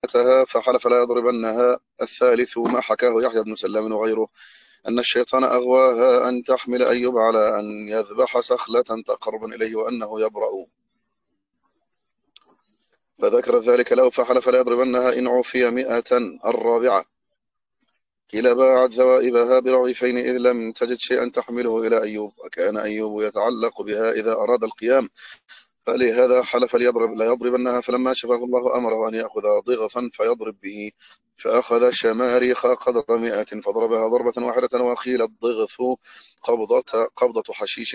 ثالثتها فحلف لا يضربنها. الثالث ما حكاه يحيى بن سلام وغيره أن الشيطان أغواها أن تحمل أيوب على أن يذبح سخلة تقربا إليه وأنه يبرأ، فذكر ذلك له فحلف لا يضربنها إن عفي 100. الرابعة قيل باعت ذوائبها برغيفين إذ لم تجد شيئا تحمله إلى أيوب، وكان أيوب يتعلق بها إذا أراد القيام، فلهذا حلف لا يضربنها. فلما شفاه الله أمره أن يأخذ ضغفا فيضرب به، فأخذ شماريخ قدر 100 فضربها ضربة واحدة. وقيل الضغف قبضة حشيش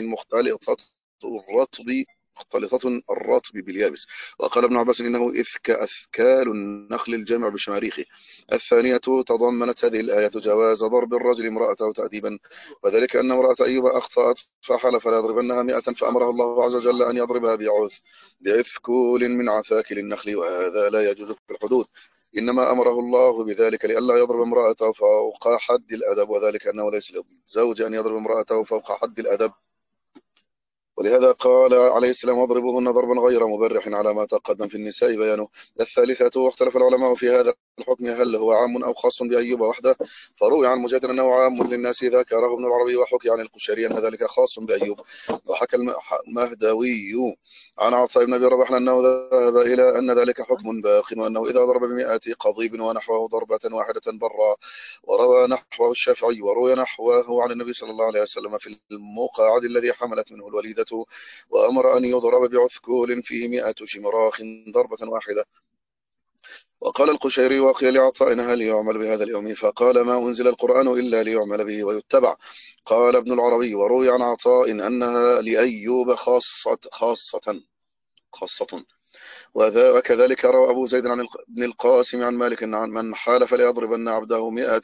مختلطة الرطب باليابس. وقال ابن عباس إنه أثكال النخل الجامع بشماريخه. الثانية تضمنت هذه الآية جواز ضرب الرجل امرأته تأديبا، وذلك أن امرأة أيوب أخطأت فحلف لا يضربنها 100، فأمره الله عز وجل أن يضربها بعثكول من عثاكل النخل، وهذا لا يجوز في الحدود، إنما أمره الله بذلك لئلا يضرب امرأته فوق حد الأدب، وذلك أنه ليس للزوج أن يضرب امرأته فوق حد الأدب. ولهذا قال عليه السلام واضربوهن ضربا غير مبرح على ما تقدم في النساء بيانه. الثالثة واختلف العلماء في هذا الحكم هل هو عام أو خاص بأيوب وحده، فروي عن مجاهد أنه عام للناس ذكره ابن العربي، وحكي عن القشيري أن ذلك خاص بأيوب. وحكى المهدوي عن عطاء بن أبي رباح أنه ذهب إلى أن ذلك حكم باق، وأنه إذا ضرب ب100 قضيب ونحوه ضربة واحدة برا. وروى نحوه الشافعي، وروي نحوه عن النبي صلى الله عليه وسلم في المقاعد الذي حملت منه الوليدة، وأمر أن يضرب بعثكول فيه 100 شمراخ ضربة واحدة. وقال القشيري وقيل لعطاء هل يعمل بهذا اليوم، فقال ما أنزل القرآن إلا ليعمل به ويتبع. قال ابن العربي وروي عن عطاء أنها لأيوب خاصة. وكذلك روى أبو زيد عن ابن القاسم عن مالك عن من حالف ليضربن عبده 100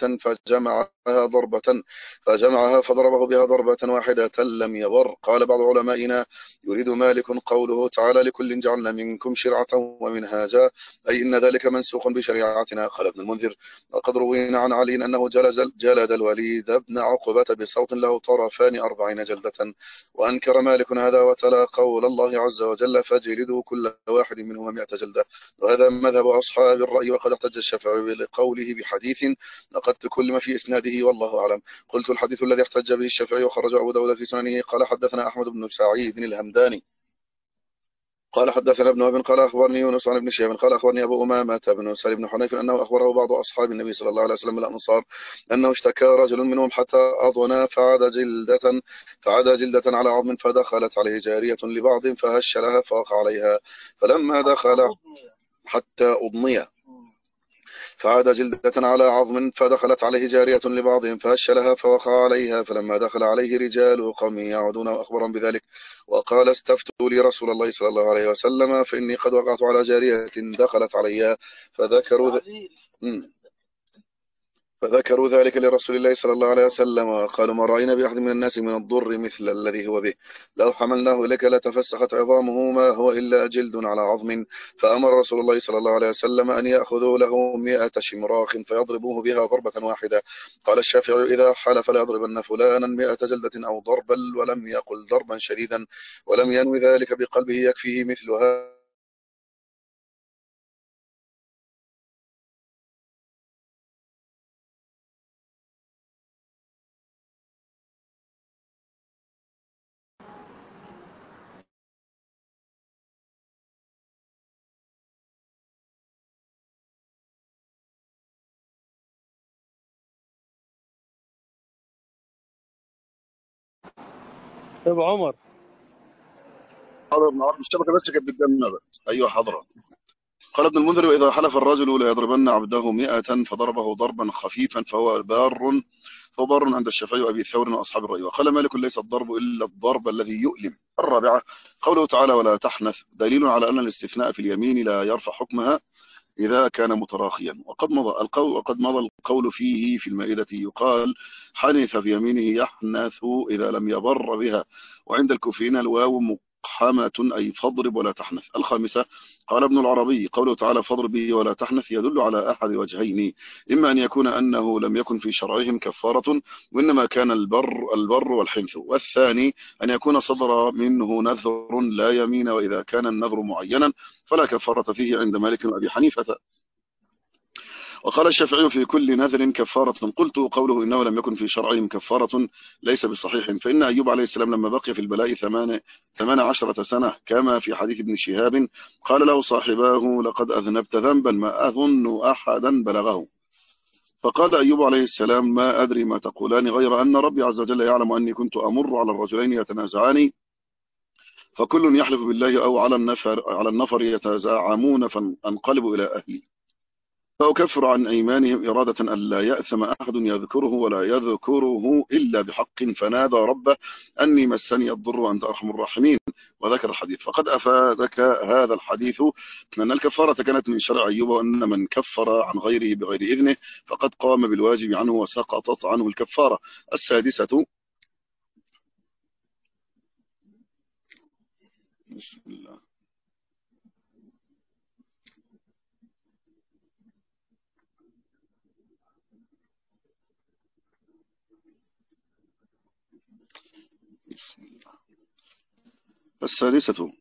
فجمعها فضربه بها ضربة واحدة لم يبر. قال بعض علمائنا يريد مالك قوله تعالى لكل جعلنا منكم شرعة ومنهاجا، أي إن ذلك منسوخ بشريعتنا. قال ابن المنذر وقد روينا عن علي أنه جلد الوليد بن عقبة بصوت له طرفان 40 جلدة. وأنكر مالك هذا وتلا قول الله عز وجل فجلدوا كل واحد منهما 100 جلدة، وهذا مذهب أصحاب الرأي. وقد احتج الشافعي لقوله بحديث لقد تكلم في إسناده والله أعلم. قلت الحديث الذي احتج به الشافعي وخرج أبو داود في سننه قال حدثنا أحمد بن سعيد الهمداني قال حدثنا ابن وهب قال أخبرني يونس عن ابن شهاب قال أخبرني أبو أمامة بن سالم بن حنيف أنه أخبره بعض أصحاب النبي صلى الله عليه وسلم من الأنصار أنه اشتكى رجل منهم حتى أضنى فعاد جلدة على عظم فدخلت عليه جارية لبعض فهش لها فوقع عليها، فلما دخل حتى أضني فعاد جلدة على عظم فدخلت عليه جارية لبعضهم فهش لها فوقع عليها، فلما دخل عليه رجال قوم يعودون وأخبرهم بذلك وقال استفتوا لي رسول الله صلى الله عليه وسلم فإني قد وقعت على جارية دخلت عليها، فذكروا ذلك لرسول الله صلى الله عليه وسلم وقالوا ما رأينا بأحد من الناس من الضر مثل الذي هو به، لو حملناه لك لتفسخت عظامه ما هو إلا جلد على عظم. فأمر رسول الله صلى الله عليه وسلم أن يأخذوا له 100 شمراخ فيضربوه بها ضربة واحدة. قال الشافعي إذا حلف ليضربن فلانا 100 جلدة أو ضربا ولم يقل ضربا شديدا ولم ينوي ذلك بقلبه يكفيه مثلها. ابو عمر حضر ابن عرب الشبكة بس كانت بتجمع بس. أيوة حضرة. قال ابن المنذر وإذا حلف الرجل ليضربن عبده 100 فضربه ضربا خفيفا فهو بار عند الشافعي وأبي ثور وأصحاب الرأي. وقال مالك ليس الضرب إلا الضرب الذي يؤلم. الرابعة قوله تعالى ولا تحنث دليل على أن الاستثناء في اليمين لا يرفع حكمها إذا كان متراخيا. وقد مضى القول فيه في المائدة يقال حنث في يمينه يحنث إذا لم يبر بها. وعند الكوفيين الواو مقحمة أي فاضرب ولا تحنث. الخامسة قال ابن العربي قوله تعالى فاضرب به ولا تحنث يدل على أحد وجهين، إما أن يكون أنه لم يكن في شرعهم كفارة وإنما كان البر والحنث، والثاني أن يكون صدر منه نذر لا يمين، وإذا كان النذر معينا فلا كفارة فيه عند مالك وأبي حنيفة. وقال الشافعي في كل نذر كفارة. قلت قوله إنه لم يكن في شرعهم كفارة ليس بصحيح، فإن أيوب عليه السلام لما بقي في البلاء 18 سنة كما في حديث ابن شهاب قال له صاحباه لقد أذنبت ذنبا ما أظن أحدا بلغه، فقال أيوب عليه السلام ما أدري ما تقولان غير أن ربي عز وجل يعلم أني كنت أمر على الرجلين يتنازعان فكل يحلف بالله أو على النفر يتزاعمون فانقلب إلى أهلي فأكفر عن أيمانهم إرادة أن لا يأثم أحد يذكره ولا يذكره إلا بحق، فنادى ربه أني مسني الضر وأنت أرحم الراحمين، وذكر الحديث. فقد أفادك هذا الحديث أن الكفارة كانت من شرع أيوب، وأن من كفر عن غيره بغير إذنه فقد قام بالواجب عنه وسقطت عنه الكفارة. السادسة. بسم الله. بسم الله. السادسة.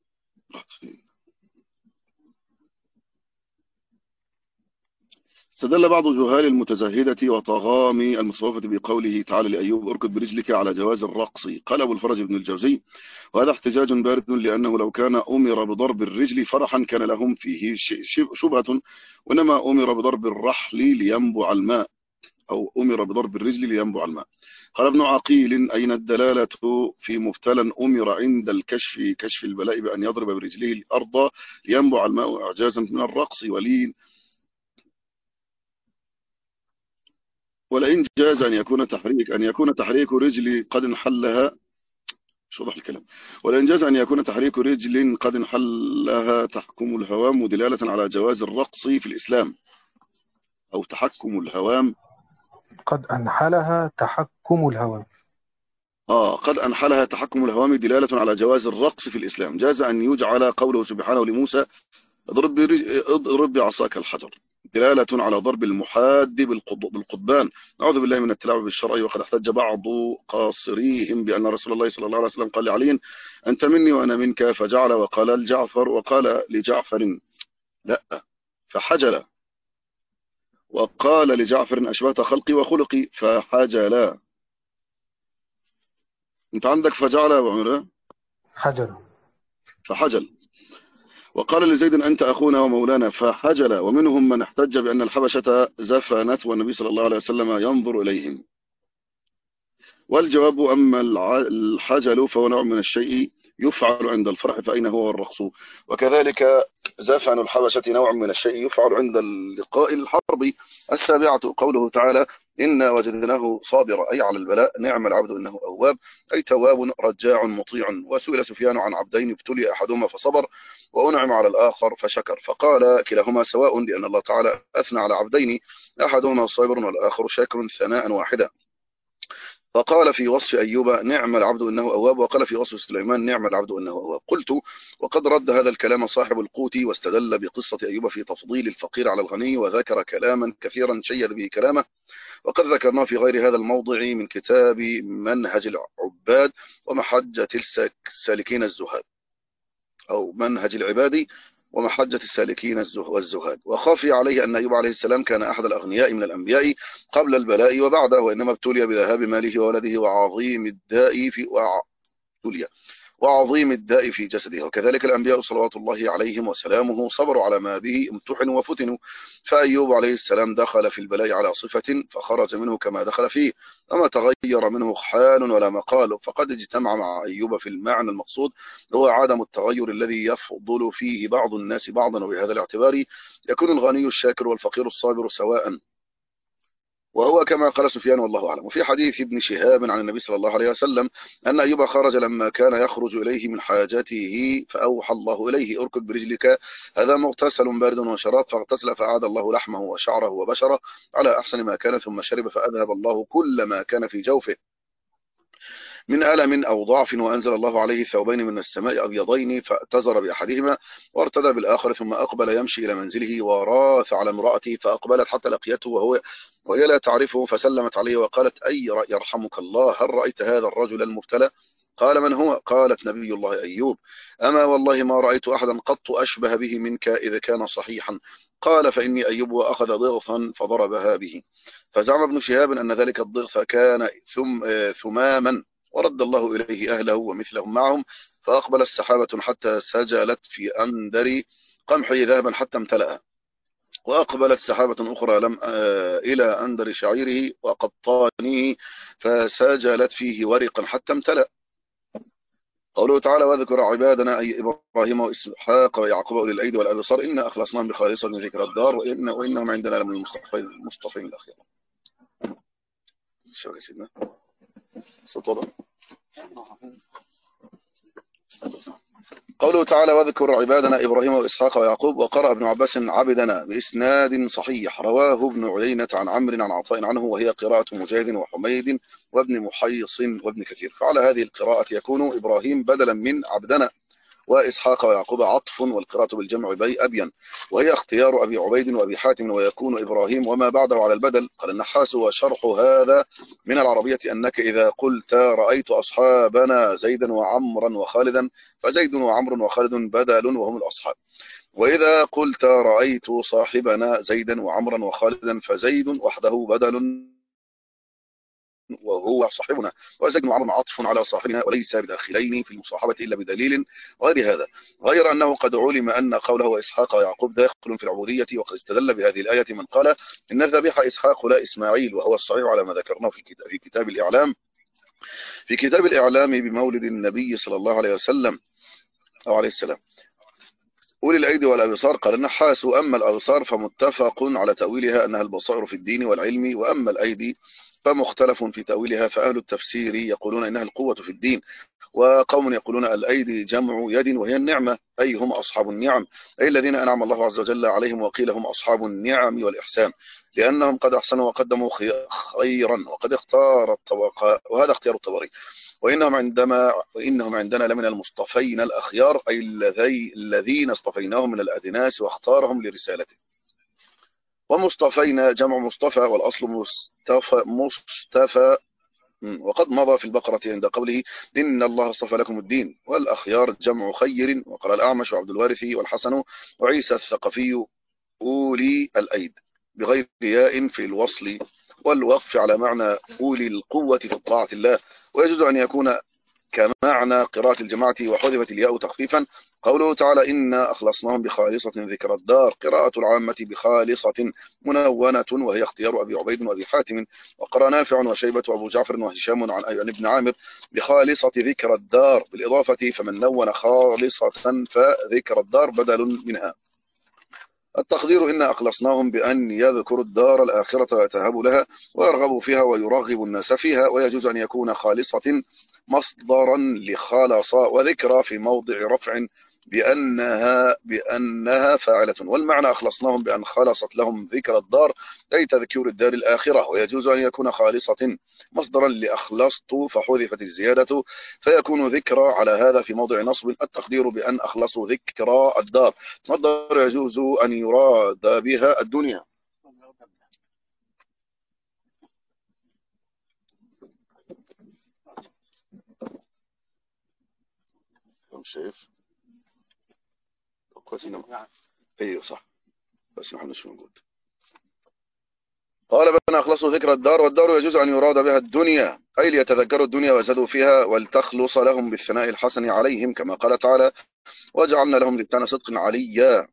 استدل بعض جهال المتزهدة وطغامي المصوفة بقوله تعالى لأيوب اركض برجلك على جواز الرقص. قال أبو الفرج بن الجوزي وهذا احتجاج بارد، لأنه لو كان أمر بضرب الرجل فرحا كان لهم فيه شبهة، وإنما أمر بضرب الرحل لينبع الماء، أو أمر بضرب الرجل لينبع الماء. قال ابن عقيل أين الدلالة في مبتلا أمر عند كشف البلاء بأن يضرب برجله الأرض لينبع الماء إعجازا من الرقص ولئن جاز أن يكون تحريك رجل قد انحلها، مش واضح الكلام، ولئن جاز أن يكون تحريك رجل قد انحلها تحكم الهوام دلالة على جواز الرقص في الإسلام، أو تحكم الهوام. قد أنحلها تحكم الهوام. قد أنحلها تحكم الهوام دلالة على جواز الرقص في الإسلام. جاز أن يجعل قوله سبحانه لموسى اضرب بعصاك الحجر دلالة على ضرب المحاد بالقضبان. نعوذ بالله من التلاعب بالشرع. وقد احتج بعض قاصريهم بأن رسول الله صلى الله عليه وسلم قال لعلي أنت مني وأنا منك، فجعل وقال لجعفر لا فحجل، وقال لجعفر أشبهت خلقي وخلقي فحجلا. أنت عندك فجعل وعمره حجر. فحجل، وقال لزيد أنت أخونا ومولانا فحجل. ومنهم من احتج بأن الحبشة زفنت والنبي صلى الله عليه وسلم ينظر إليهم. والجواب أما الحجل فهو نوع من الشيء يفعل عند الفرح فأين هو الرقص، وكذلك زفن الحبشة نوع من الشيء يفعل عند اللقاء الحربي. السابعة قوله تعالى إنا وجدناه صابرا أي على البلاء، نعم العبد إنه أواب أي تواب رجاع مطيع. وسئل سفيان عن عبدين ابتلي أحدهما فصبر وأنعم على الآخر فشكر، فقال كلاهما سواء، لأن الله تعالى أثنى على عبدين أحدهما صابر والآخر شاكر ثناء واحدا. فقال في وصف أيوب نعم العبد إنه أواب، وقال في وصف سليمان نعم العبد إنه أواب. قلت وقد رد هذا الكلام صاحب القوت، واستدل بقصة أيوب في تفضيل الفقير على الغني، وذكر كلاما كثيرا شيد به كلامه، وقد ذكرناه في غير هذا الموضع من كتاب منهج العباد ومحجة السالكين الزهاد، أو منهج العباد ومحجة السالكين والزهاد. وخافي عليه أن أيوب عليه السلام كان أحد الأغنياء من الأنبياء قبل البلاء وبعده، وإنما ابتلي بذهاب ماله وولده وعظيم الداء في جسده. وكذلك الأنبياء صلوات الله عليهم وسلامه صبروا على ما به امتحنوا وفتنوا. فأيوب عليه السلام دخل في البلاء على صفة فخرج منه كما دخل فيه، وما تغير منه حال ولا مقال. فقد اجتمع مع أيوب في المعنى المقصود، هو عدم التغير الذي يفضل فيه بعض الناس بعضا. وبهذا الاعتبار يكون الغني الشاكر والفقير الصابر سواء، وهو كما قال سفيان والله أعلم. وفي حديث ابن شهاب عن النبي صلى الله عليه وسلم أن أيوب خرج لما كان يخرج إليه من حاجته فأوحى الله إليه اركض برجلك هذا مغتسل بارد وشراب، فاغتسل فأعاد الله لحمه وشعره وبشره على أحسن ما كان، ثم شرب فأذهب الله كل ما كان في جوفه من ألم أو ضعف، وأنزل الله عليه ثوبين من السماء أبيضين فاتزر بأحدهما وارتدى بالآخر، ثم أقبل يمشي إلى منزله وراث على امرأته فأقبلت حتى لقيته وهي لا تعرفه، فسلمت عليه وقالت أي يرحمك الله هل رأيت هذا الرجل المبتلى؟ قال من هو؟ قالت نبي الله أيوب. أما والله ما رأيت أحدا قط أشبه به منك إذا كان صحيحا، قال فإني أيوب، وأخذ ضغثا فضربها به. فزعم ابن شهاب أن ذلك الضغث كان ثماما، ورد الله إليه أهله ومثلهم معهم، فأقبل السحابة حتى سجلت في أندر قمحه ذهبا حتى امتلأ، وأقبلت سحابة أخرى إلى أندر شعيره وقطانه فسجلت فيه ورقا حتى امتلأ. قوله تعالى واذكر عبادنا أي إبراهيم وإسحاق ويعقوب أولي الأيدي والأبصار إنا أخلصناهم بخالصة ذكر الدار وإنهم عندنا لمن المصطفين الأخيار. شو يا سيدنا صوت وضع. قوله تعالى واذكر عبادنا إبراهيم وإسحاق ويعقوب. وقرأ ابن عباس عبدنا بإسناد صحيح، رواه ابن عيينة عن عمرو عن عطاء عنه، وهي قراءة مجاهد وحميد وابن محيص وابن كثير. فعلى هذه القراءة يكون إبراهيم بدلا من عبدنا، وإسحاق ويعقوب عطف، والقراءة بالجمع أبين، وهي اختيار أبي عبيد وأبي حاتم، ويكون إبراهيم وما بعده على البدل. قال النحاس وشرح هذا من العربية أنك إذا قلت رأيت أصحابنا زيدا وعمرا وخالدا، فزيد وعمر وخالد بدل وهم الأصحاب، وإذا قلت رأيت صاحبنا زيدا وعمرا وخالدا فزيد وحده بدل وهو صاحبنا، وزيد وعمر عطف على صاحبنا وليس بداخلين في المصاحبة إلا بدليل غير هذا، غير أنه قد علم أن قوله وإسحاق ويعقوب داخل في العبودية. وقد استدل بهذه الآية من قال إن الذبيح إسحاق لا إسماعيل، وهو الصحيح على ما ذكرناه في كتاب الإعلام بمولد النبي صلى الله عليه وسلم أو عليه السلام. أولي الأيدي والأبصار. قال النحاس أما الأبصار فمتفق على تأويلها أنها البصائر في الدين والعلم، وأما الأيدي فمختلف في تأويلها، فأهل التفسير يقولون إنها القوة في الدين، وقوم يقولون الأيدي جمع يد وهي النعمة، أي هم أصحاب النعم، أي الذين أنعم الله عز وجل عليهم، وقيل هم أصحاب النعم والإحسان، لأنهم قد أحسنوا وقدموا خيرا وقد اختار الطبقاء، وهذا اختيار الطبري. وإنهم عندنا لمن المصطفين الأخيار، أي الذين اصطفيناهم من الأدناس واختارهم لرسالته. ومصطفين جمع مصطفى، والأصل مصطفى. وقد مضى في البقرة عند قوله إن الله اصطفى لكم الدين. والأخيار جمع خير. وقال الأعمش وعبد الوارث والحسن وعيسى الثقفي أولي الأيد بغير ياء في الوصل والوقف على معنى أولي القوة في طاعة الله، ويجوز أن يكون كمعنى قراءة الجماعة وحذفت الياء تخفيفا. قوله تعالى إنا أخلصناهم بخالصة ذكر الدار، قراءة العامة بخالصة منونة، وهي اختيار أبي عبيد وأبي حاتم. وقرأ نافع وشيبة وأبو جعفر وهشام عن ابن عامر بخالصة ذكر الدار بالإضافة، فمن نون خالصة فذكر الدار بدل منها. التقدير إن أخلصناهم بأن يذكروا الدار الآخرة ويتهبوا لها ويرغبوا فيها ويرغب الناس فيها، ويجوز أن يكون خالصة مصدرا لخالص، وذكرى في موضع رفع بأنها فاعلة، والمعنى أخلصناهم بأن خلصت لهم ذكر الدار أي تذكير الدار الآخرة. ويجوز أن يكون خالصة مصدرا لأخلصت فحذفت الزيادة فيكون ذكرى على هذا في موضع نصب. التقدير بأن أخلصوا ذكرى الدار مصدر يجوز أن يراد بها الدنيا. شايف كويس؟ ايوه صح، بس ما مش موجود. قال بأن أخلصوا ذكر الدار، والدار يجوز أن يراد بها الدنيا أي ليتذكروا الدنيا وزادوا فيها ولتخلص لهم بالثناء الحسن عليهم، كما قال تعالى وجعلنا لهم لسان صدق عليا.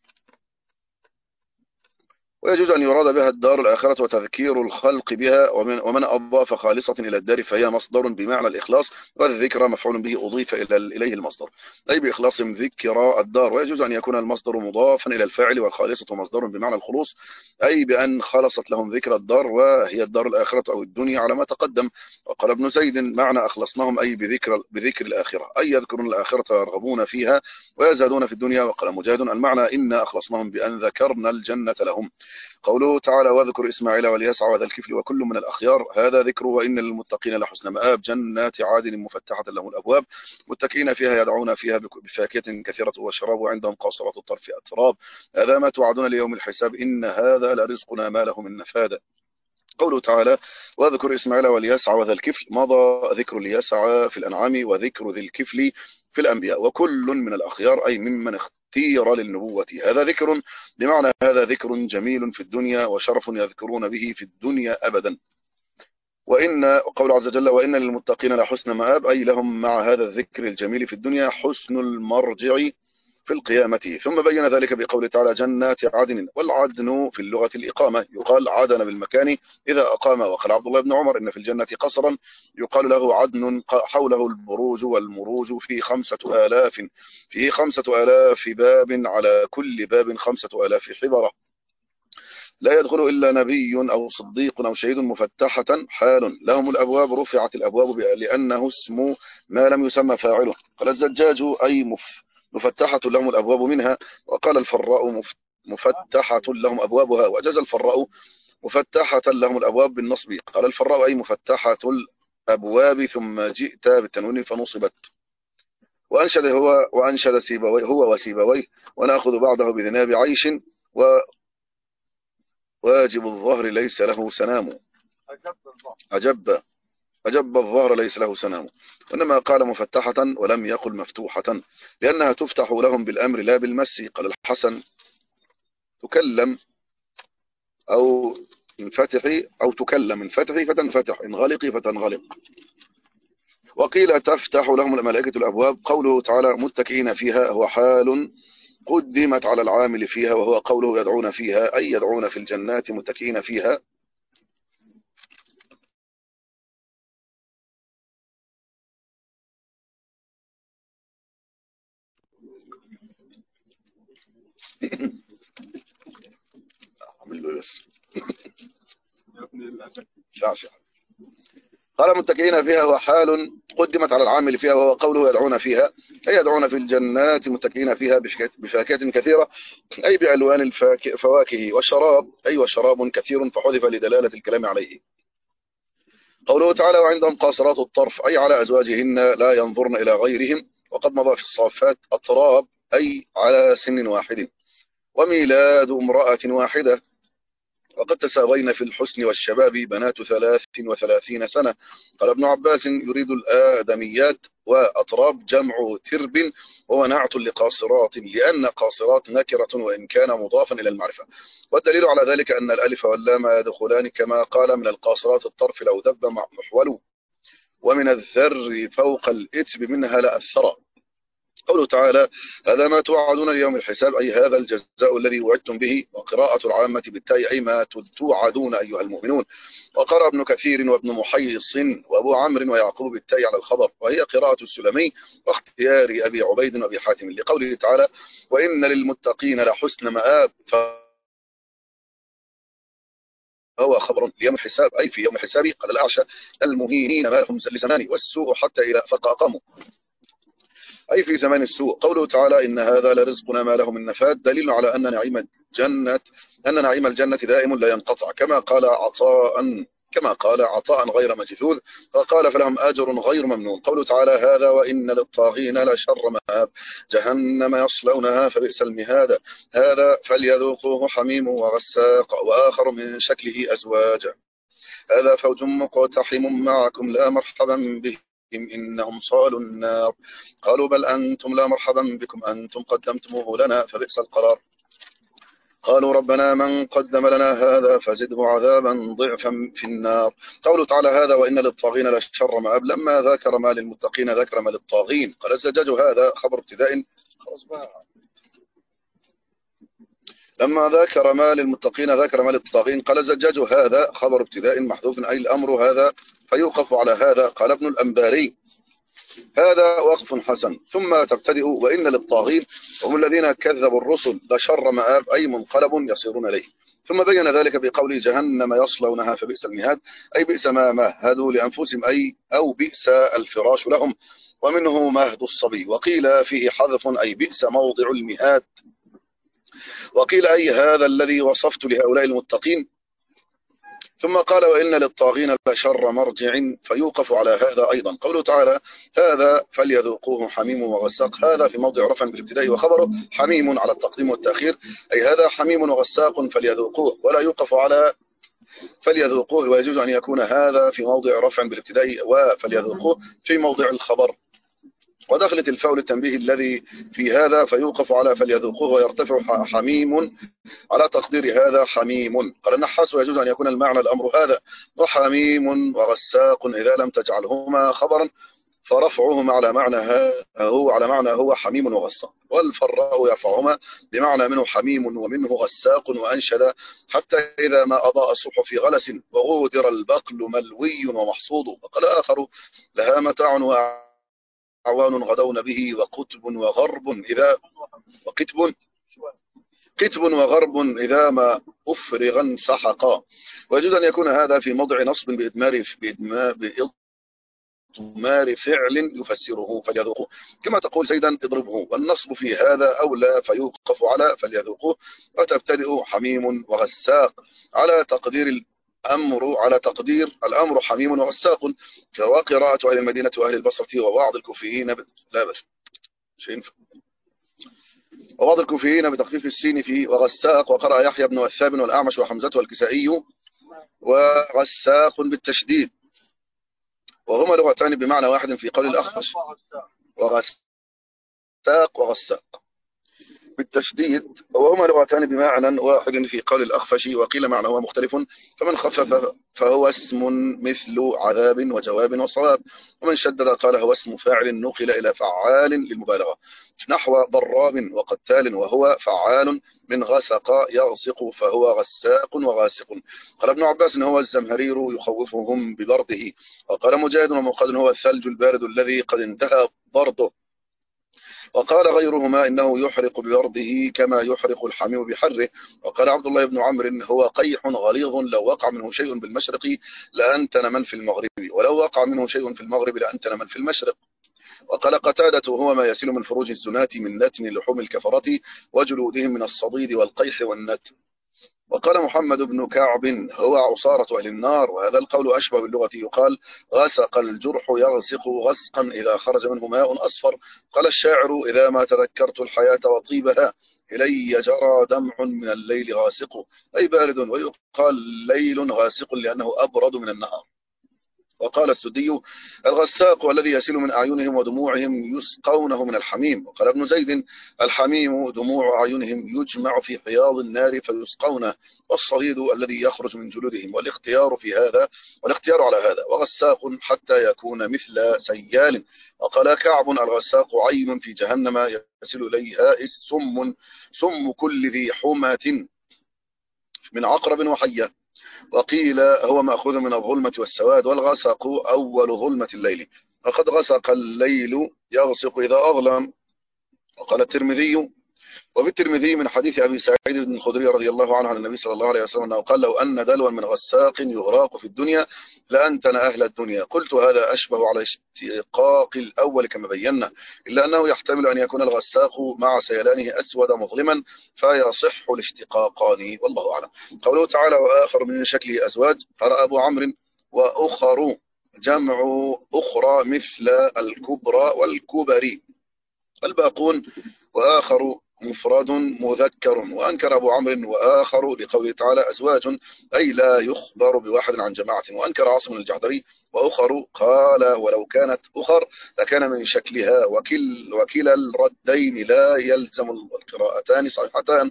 ويجوز أن يراد بها الدار الآخرة وتذكير الخلق بها، ومن أضاف خالصة إلى الدار فهي مصدر بمعنى الإخلاص، والذكر مفعول به أضيف إليه المصدر أي بإخلاص ذكر الدار. ويجوز أن يكون المصدر مضافا إلى الفاعل، والخالصة مصدر بمعنى الخلوص أي بأن خلصت لهم ذكر الدار، وهي الدار الآخرة أو الدنيا على ما تقدم. وقال ابن زيد معنى أخلصناهم أي بذكر الآخرة أي يذكرون الآخرة ويرغبون فيها ويزادون في الدنيا. وقال مجاهد المعنى إنا أخلصناهم بأن ذكرنا الجنة لهم. قوله تعالى واذكر إسماعيل واليسع وذا الكفل وكل من الأخيار، هذا ذكره. وإن للمتقين لحسن مآب جنات عادن مفتحة لهم الأبواب متكئين فيها يدعون فيها بفاكهة كثيرة والشراب وعندهم قاصرات الطرف أتراب هذا ما توعدون ليوم الحساب إن هذا لرزقنا ما له من نفاد. قوله تعالى واذكر إسماعيل واليسع وذا الكفل، مضى ذكر اليسع في الأنعام وذكر ذي الكفل في الأنبياء. وكل من الأخيار أي ممن تأثير للنبوة. هذا ذكر بمعنى هذا ذكر جميل في الدنيا وشرف يذكرون به في الدنيا أبدا. وإن قول عز وجل وإن للمتقين لحسن مآب، أي لهم مع هذا الذكر الجميل في الدنيا حسن المرجع في القيامة. ثم بين ذلك بقوله تعالى جنات عدن، والعدن في اللغة الإقامة، يقال عدن بالمكان إذا أقام. وقال عبد الله بن عمر إن في الجنة قصرا يقال له عدن حوله البروج، والمروج فيه 5000 فيه 5000 باب، على كل باب 5000 حبرة، لا يدخل إلا نبي أو صديق أو شهيد مفتحة حال لهم الأبواب، رفعت الأبواب لأنه اسم ما لم يسمى فاعله. قال الزجاج أي مفتحة لهم الأبواب منها. وقال الفراء مفتحة لهم أبوابها، وأجاز الفراء مفتحة لهم الأبواب بالنصب. قال الفراء أي مفتحة الأبواب ثم جئت بالتنوين فنصبت. وأنشد سيبويه هو وسيبويه ونأخذ بعده بذناب عيش، واجب الظهر ليس له سنام. أجب الظهر ليس له سنام. وإنما قال مفتحة ولم يقل مفتوحة، لأنها تفتح لهم بالأمر لا بالمس. قال الحسن تكلم أو انفتحي، أو تكلم انفتحي فتنفتح، انغلقي فتنغلق. وقيل تفتح لهم الملائكة الأبواب. قوله تعالى متكئين فيها هو حال قدمت على العامل فيها، وهو قوله يدعون فيها، أي يدعون في الجنات متكئين فيها. قال متكئين فيها هو حال قدمت على العامل فيها، وهو قوله يدعون فيها، أي يدعون في الجنات متكئين فيها بفاكهة كثيرة، أي بألوان الفواكه، والشراب أي وشراب كثير، فحذف لدلالة الكلام عليه. قوله تعالى وعندهم قاصرات الطرف، أي على أزواجهن لا ينظرن إلى غيرهم. وقد مضى في الصافات أطراب، أي على سن واحد. وميلاد امرأة واحدة، وقد تساوين في الحسن والشباب بنات 33 سنة. قال ابن عباس يريد الآدميات، وأطراب جمع ترب، وهو نعت لقاصرات، لأن قاصرات نكرة وإن كان مضافا إلى المعرفة. والدليل على ذلك أن الألف واللام يدخلان، كما قال من القاصرات الطرف لو دب محول، ومن الذر فوق الإتب منها لأثر. قوله تعالى هذا ما توعدون ليوم الحساب، أي هذا الجزاء الذي وعدتم به. وقراءة العامة بالتاء أي ما توعدون أيها المؤمنون. وقرأ ابن كثير وابن محيص وأبو عمرو ويعقوب بالتاء على الخبر، وهي قراءة السلمي واختيار أبي عبيد وأبي حاتم، لقوله تعالى وإن للمتقين لحسن مآب، فهو خبر ليوم الحساب، أي في يوم الحساب. قال الأعشى المهينين ما لهم لزمان، والسوء حتى إذا فق أقاموا، أي في زمان السوء. قوله تعالى إن هذا لرزقنا ما له من نفاد، دليل على أن نعيم الجنة دائم لا ينقطع، كما قال عطاء غير مجذوذ، فقال فلهم أجر غير ممنون. قوله تعالى هذا وإن للطاغين لشر مآب، جهنم يصلونها فبئس المهاد، هذا فليذوقوه حميم وغساق وآخر من شكله أزواج، هذا فوج مقتحم معكم لا مرحبا به إنهم صالوا النار، قالوا بل أنتم لا مرحبا بكم أنتم قدمتموه لنا فبئس القرار، قالوا ربنا من قدم لنا هذا فزده عذابا ضعفا في النار. قوله تعالى هذا وإن للطاغين لشر مآب، لما ذكر ما للمتقين ذكر ما للطاغين. قال الزجاج هذا خبر ابتداء، لما ذكر ما للمتقين ذكر ما للطاغين. قال الزجاج هذا خبر ابتداء محذوف، أي الأمر هذا فيوقف على هذا. قال ابن الأنباري هذا وقف حسن، ثم تبتدئ وإن للطاغين هم الذين كذبوا الرسل لشر مآب، أي منقلب يصيرون إليه. ثم بين ذلك بقول جهنم يصلونها فبئس المهاد، أي بئس ما مهدوا لأنفسهم، أي أو بئس الفراش لهم، ومنه مهد الصبي. وقيل فيه حذف، أي بئس موضع المهاد. وقيل أي هذا الذي وصفت لهؤلاء المتقين. ثم قال وإن للطاغين لشر مرجع، فيوقف على هذا أيضا. قوله تعالى هذا فليذوقوه حميم وغساق، هذا في موضع رفع بالابتداء وخبره، حميم على التقديم والتأخير، أي هذا حميم وغساق فليذوقوه، ولا يوقف على فليذوقوه، ويجوز أن يكون هذا في موضع رفع بالابتداء وفليذوقوه في موضع الخبر. ودخلت الفاء للتنبيه الذي في هذا فيوقف على فليذوقوه، ويرتفع حميم على تقدير هذا حميم. قال النحاس: ويجوز أن يكون المعنى الأمر هذا وحميم وغساق إذا لم تجعلهما خبرا، فرفعهما على معنى هو حميم وغساق، والفراء يرفعهما بمعنى منه حميم ومنه غساق. وأنشد: حتى إذا ما أضاء الصبح في غلس وغودر البقل ملوي ومحصود. وقال آخر: لها متاع وأعوان غدون به وقطب وغرب إذا وكتب كتب وغرب إذا ما أفرغ انسحقا. ويجوز أن يكون هذا في موضع نصب بإضمار فعل يفسره فليذوقوه، كما تقول زيدا اضربه، والنصب في هذا أولى فيوقف على فليذوقوه، وتبتدئ حميم وغساق على تقدير الأمر حميم وغساق. وقراءة أهل المدينة وأهل البصرة وبعض الكوفيين لا بل وبعض الكوفيين بتخفيف السين في وغساق. وقرأ يحيى بن وثاب والأعمش وحمزة والكسائي وغساق بالتشديد، وهما لغتان بمعنى واحد في قول الأخفش: وغساق وغساق بالتشديد، وهما لغتان بمعنى واحد في قول الأخفش، وقيل معناه مختلف، فمن خفف فهو اسم مثل عذاب وجواب وصواب، ومن شدد قال هو اسم فاعل نقل إلى فعال للمبالغة، نحو ضراب وقتال وهو فعال، من غسق يغسق فهو غساق وغاسق. قال ابن عباس هو الزمهرير يخوفهم ببرده. وقال مجاهد ومقاد هو الثلج البارد الذي قد انتهى برده. وقال غيرهما إنه يحرق ببرده كما يحرق الحميم بحره. وقال عبد الله بن عمرو هو قيح غليظ لو وقع منه شيء بالمشرق لأنتن من في المغرب، ولو وقع منه شيء في المغرب لأنتن من في المشرق. وقال قتادة هو ما يسيل من فروج الزناة من نتن لحوم الكفرة وجلودهم من الصديد والقيح والنتن. وقال محمد بن كعب هو عصارة أهل النار، وهذا القول أشبه باللغة، يقال غسق الجرح يغسق غسقا إذا خرج منه ماء أصفر. قال الشاعر إذا ما تذكرت الحياة وطيبها إلي جرى دمع من الليل غاسق، أي بارد، ويقال ليل غاسق لأنه أبرد من النهار. وقال السدي الغساق الذي يسيل من أعينهم ودموعهم يسقونه من الحميم. وقال ابن زيد الحميم دموع أعينهم يجمع في حياض النار فيسقونه، والصهيد الذي يخرج من جلودهم، والاختيار على هذا، وغساق حتى يكون مثل سيال. وقال كعب الغساق عين في جهنم يسيل إليها سم كل ذي حمة من عقرب وحية. وقيل هو مأخوذ من الظلمة والسواد، والغسق أول ظلمة الليل، وقد غسق الليل يغسق إذا أظلم. وقال الترمذي وفي الترمذي من حديث أبي سعيد بن الخدري رضي الله عنه عن النبي صلى الله عليه وسلم أنه قال لو أن دلوا من غساق يغراق في الدنيا لأنتن أهل الدنيا. قلت هذا أشبه على اشتقاق الأول كما بينا، إلا أنه يحتمل أن يكون الغساق مع سيلانه أسود مظلما فيصح الاشتقاقان، والله أعلم. قوله تعالى وآخر من شكله أزواج، قرأ أبو عمرو وأخر جمع أخرى مثل الكبرى والكبري، الباقون وآخر مفرد مذكر. وأنكر أبو عمرو وآخر لقوله تعالى أزواج أي لا يخبر بواحد عن جماعة. وأنكر عاصم الجعدري وأخر قال ولو كانت أخر لكان من شكلها، وكلا الردين لا يلزم القراءتان صحيحتان.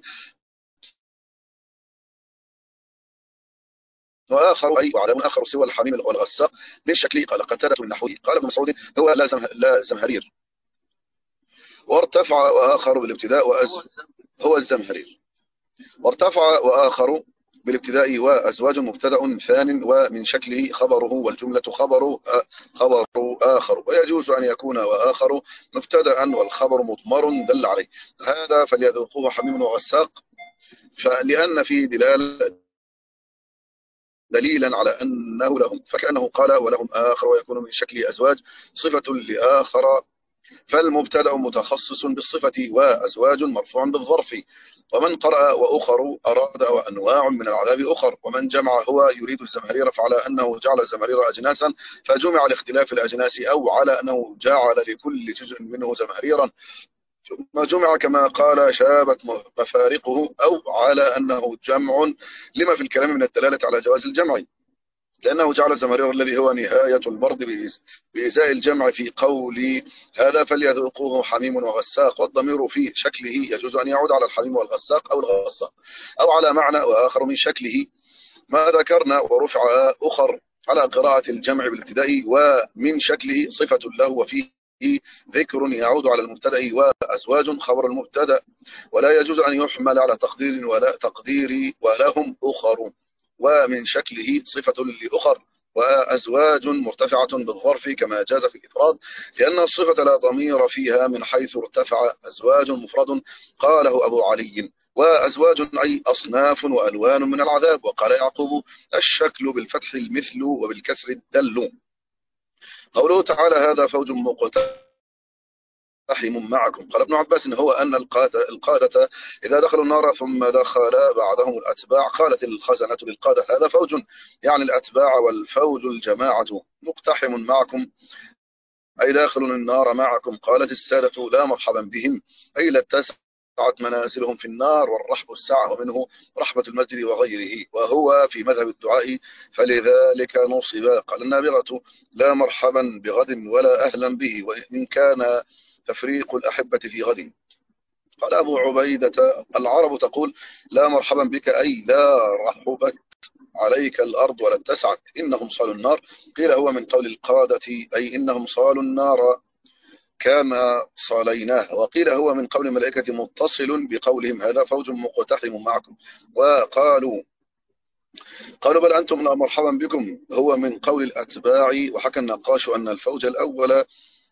وآخر أي وعلم آخر سوى الحميم والغساق من شكله. قال قتادة النحوي قال ابن مسعود هو لا زمهرير. وارتفع وآخر بالابتداء هو الزمهرير. وارتفع وآخر بالابتداء وأزواج مبتدأ ثان ومن شكله خبره، والجملة خبر آخر. ويجوز أن يكون وآخر مبتدأ والخبر مضمر دل عليه. هذا فليذوقوه حميم وغساق، لأن فيه دليلا على أنه لهم، فكأنه قال ولهم آخر ويكون من شكله أزواج صفة لآخر، فالمبتدأ متخصص بالصفة وأزواج مرفوع بالظرف. ومن قرأ وأخر أراد وأنواع من العذاب أخر. ومن جمع هو يريد الزمهرير فعلى أنه جعل الزمهرير أجناسا فجمع لاختلاف الأجناس، أو على أنه جعل لكل جزء منه زمهريرا ما جمع كما قال شابت مفارقه، أو على أنه جمع لما في الكلام من الدلالة على جواز الجمع. لأنه جعل الزمهرير الذي هو نهاية البرد بإزاء الجمع في قول هذا فليذوقوه حميم وغساق، والضمير في شكله يجوز أن يعود على الحميم والغساق أو الغساق، أو على معنى وآخر من شكله ما ذكرنا، ورفع أخر على قراءة الجمع بالابتداء ومن شكله صفة له، وفيه ذكر يعود على المبتدأ وأزواج خبر المبتدأ، ولا يجوز أن يحمل على تقدير ولا تقدير ولهم أخر، ومن شكله صفة لأخر وأزواج مرتفعة بالظرف كما جاز في الإفراد، لأن الصفة لا ضمير فيها من حيث ارتفع. أزواج مفرد قاله أبو علي، وأزواج أي أصناف وألوان من العذاب. وقال يعقوب الشكل بالفتح المثل وبالكسر الدل. قوله تعالى هذا فوج مقتحم معكم، قال ابن عباس هو أن القادة إذا دخلوا النار ثم دخل بعدهم الأتباع قالت الخزنة للقادة هذا فوج، يعني الأتباع، والفوج الجماعة. مقتحم معكم أي داخل النار معكم. قالت السادة لا مرحبا بهم، أي لاتسعت منازلهم في النار، والرحب السعة، ومنه رحبة المسجد وغيره، وهو في مذهب الدعاء فلذلك نصب. قال النابغة لا مرحبا بغد ولا أهلا به، وإن كان تفريق الأحبة في غد. قال أبو عبيدة العرب تقول لا مرحبا بك أي لا رحبت عليك الأرض ولا اتسعت، إنهم صالوا النار. قيل هو من قول القادة أي إنهم صالوا النار كما صاليناه. وقيل هو من قول الملائكة متصل بقولهم هذا فوج مقتحم معكم. قالوا بل أنتم لا مرحبا بكم، هو من قول الأتباع. وحكى النقاش أن الفوج الأول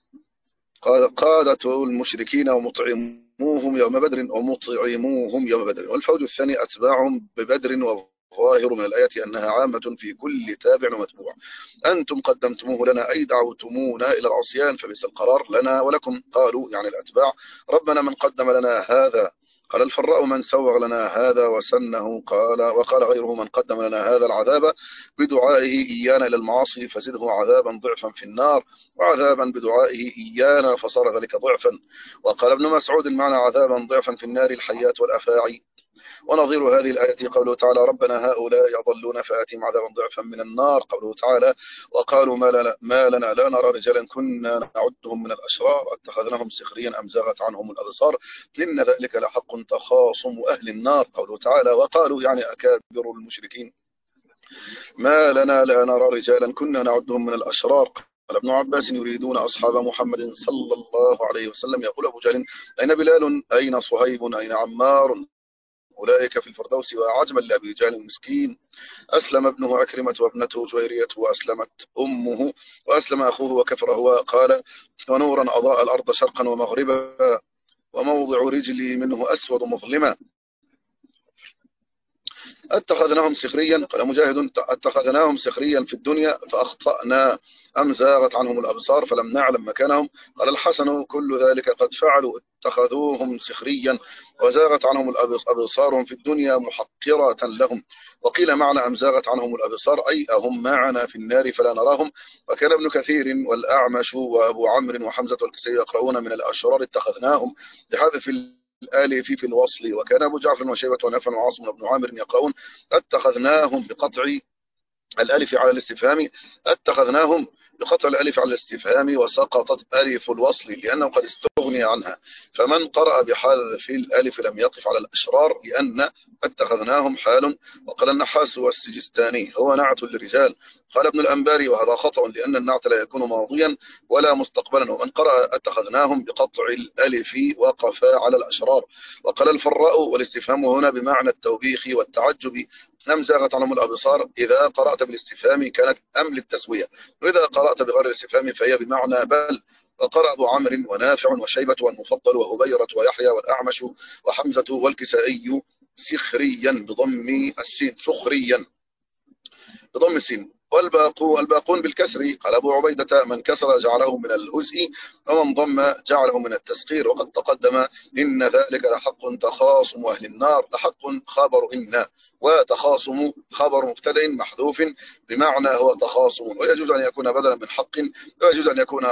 قادة المشركين ومطعموهم يوم بدر، والفوج الثاني أتباعهم ببدر. ظاهر من الآية أنها عامة في كل تابع ومتبوع. أنتم قدمتموه لنا أي دعوتمونا إلى العصيان، فبئس القرار لنا ولكم. قالوا يعني الأتباع ربنا من قدم لنا هذا. قال الفراء من سوغ لنا هذا وسنه. وقال غيره من قدم لنا هذا العذاب بدعائه إيانا إلى المعاصي فزده عذابا ضعفا في النار، وعذابا بدعائه إيانا فصار ذلك ضعفا. وقال ابن مسعود المعنى عذابا ضعفا في النار الحيات والأفاعي. ونظير هذه الآية قوله تعالى ربنا هؤلاء يضلون فآتهم عذابا ضعفا من النار. قوله تعالى وقالوا ما لنا لا نرى رجالا كنا نعدهم من الأشرار اتخذناهم سخريا أم زاغت عنهم الأبصار إن ذلك لحق تخاصم أهل النار. قوله تعالى وقالوا يعني أكابر المشركين ما لنا لا نرى رجالا كنا نعدهم من الأشرار. قال ابن عباس يريدون أصحاب محمد صلى الله عليه وسلم. يقول أبو جهل أين بلال أين صهيب أين عمار أولئك في الفردوس. وعجبا لأبي جهل مسكين أسلم ابنه عكرمة وابنته جويرية وأسلمت أمه وأسلم أخوه وكفر هو. قال ونورا أضاء الأرض شرقا ومغربا وموضع رجلي منه أسود مظلما اتخذناهم سخريا. قال مجاهد اتخذناهم سخريا في الدنيا فأخطأنا أم زاغت عنهم الأبصار فلم نعلم مكانهم. قال الحسن كل ذلك قد فعلوا اتخذوهم سخريا وزاغت عنهم الأبصار في الدنيا محقرة لهم. وقيل معنى أم زاغت عنهم الأبصار أي أهم معنا في النار فلا نراهم. وكان ابن كثير والأعمش وأبو عمرو وحمزة والكسائي يقرؤون من الأشرار اتخذناهم بحذف الآلف في الوصل. وكان أبو جعفر وشيبة ونافع وعاصم بن عامر يقرؤون اتخذناهم بقطع الألف على الاستفهام. اتخذناهم بقطع الألف على الاستفهام وسقطت ألف الوصل لأنه قد استغني عنها. فمن قرأ بحذف الألف لم يقف على الأشرار لأن اتخذناهم حال. وقال النحاس والسجستاني هو نعت للرجال. قال ابن الأنباري وهذا خطأ لأن النعت لا يكون ماضيا ولا مستقبلا. ومن قرأ اتخذناهم بقطع الألف وقف على الأشرار. وقال الفراء والاستفهام هنا بمعنى التوبيخ والتعجب. أم زاغت عنهم الأبصار إذا قرأت بالاستفهام كانت أم للتسوية، وإذا قرأت بغير الاستفهام فهي بمعنى بل. وقرأ أبو عمرو ونافع وشيبة والمفضل وهبيرة ويحيى والأعمش وحمزة والكسائي سخريا بضم السين سخريا بضم السين. والباقون بالكسر. قال أبو عبيدة من كسر جعله من الهزء ومن ضم جعله من التسخير. وقد تقدم إن ذلك لحق تخاصم أهل النار. لحق خبر إن وتخاصم خبر مبتدأ محذوف بمعنى هو تخاصم. ويجوز أن يكون بدلا من حق ويجوز أن يكون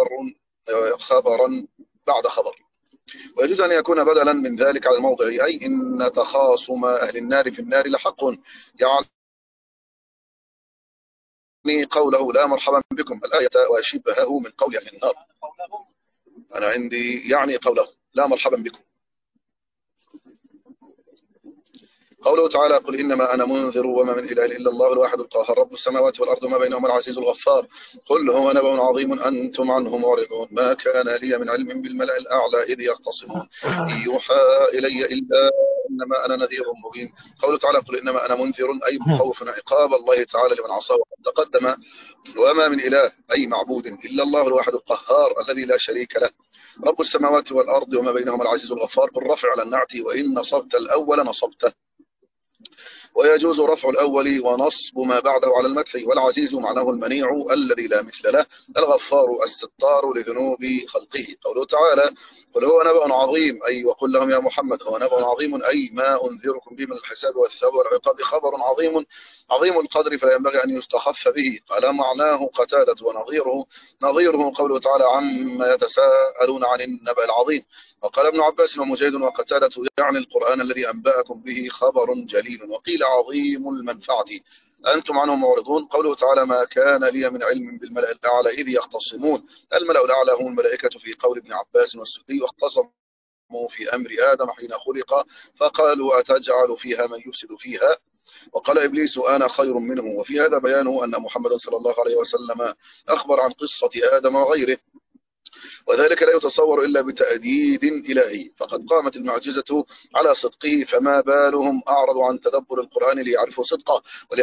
خبرا بعد خبر ويجوز أن يكون بدلا من ذلك على الموضع أي إن تخاصم أهل النار في النار لحق قوله لا مرحبا بكم الآية وشبهه من قول أهل النار. أنا عندي يعني قوله لا مرحبا بكم. قوله تعالى قل إنما أنا منذر وما من إله إلا الله الواحد القاهر رب السماوات والأرض وما بينهما العزيز الغفار قل هو نبأ عظيم أنتم عنه معرضون ما كان لي من علم بالملأ الأعلى إذ يختصمون إن يوحى إلي إلا إنما أنا نذير مبين. قوله تعالى قل إنما أنا منذر أي مخوف عقاب الله تعالى لمن عصاه وقد تقدم وما من إله أي معبود إلا الله الواحد القهار الذي لا شريك له رب السماوات والأرض وما بينهما العزيز الغفار بالرفع على النعت وإن نصبت الأول نصبته ويجوز رفع الأول ونصب ما بعده على المدح والعزيز معناه المنيع الذي لا مثل له الغفار الستار لذنوب خلقه. قوله تعالى قل هو نبأ عظيم أي وقل لهم يا محمد هو نبأ عظيم أي ما أنذركم به من الحساب والثواب والعقاب خبر عظيم عظيم القدر فلا ينبغي أن يستخف به. قال معناه قتادة نظيره قوله تعالى عما يتساءلون عن النبأ العظيم. وقال ابن عباس ومجاهد وقتادة يعني القرآن الذي أنبأكم به خبر جليل وقيل عظيم المنفعة أنتم عنه معرضون. قوله تعالى ما كان لي من علم بالملأ الأعلى إذ يختصمون الملأ الأعلى هم الملائكة في قول ابن عباس والسدي واختصموا في أمر آدم حين خلق فقالوا أتجعل فيها من يفسد فيها وقال إبليس أنا خير منه. وفي هذا بيانه أن محمد صلى الله عليه وسلم أخبر عن قصة آدم وغيره وذلك لا يتصور إلا بتأديد إلهي فقد قامت المعجزة على صدقه فما بالهم أعرضوا عن تدبر القرآن ليعرفوا صدقه.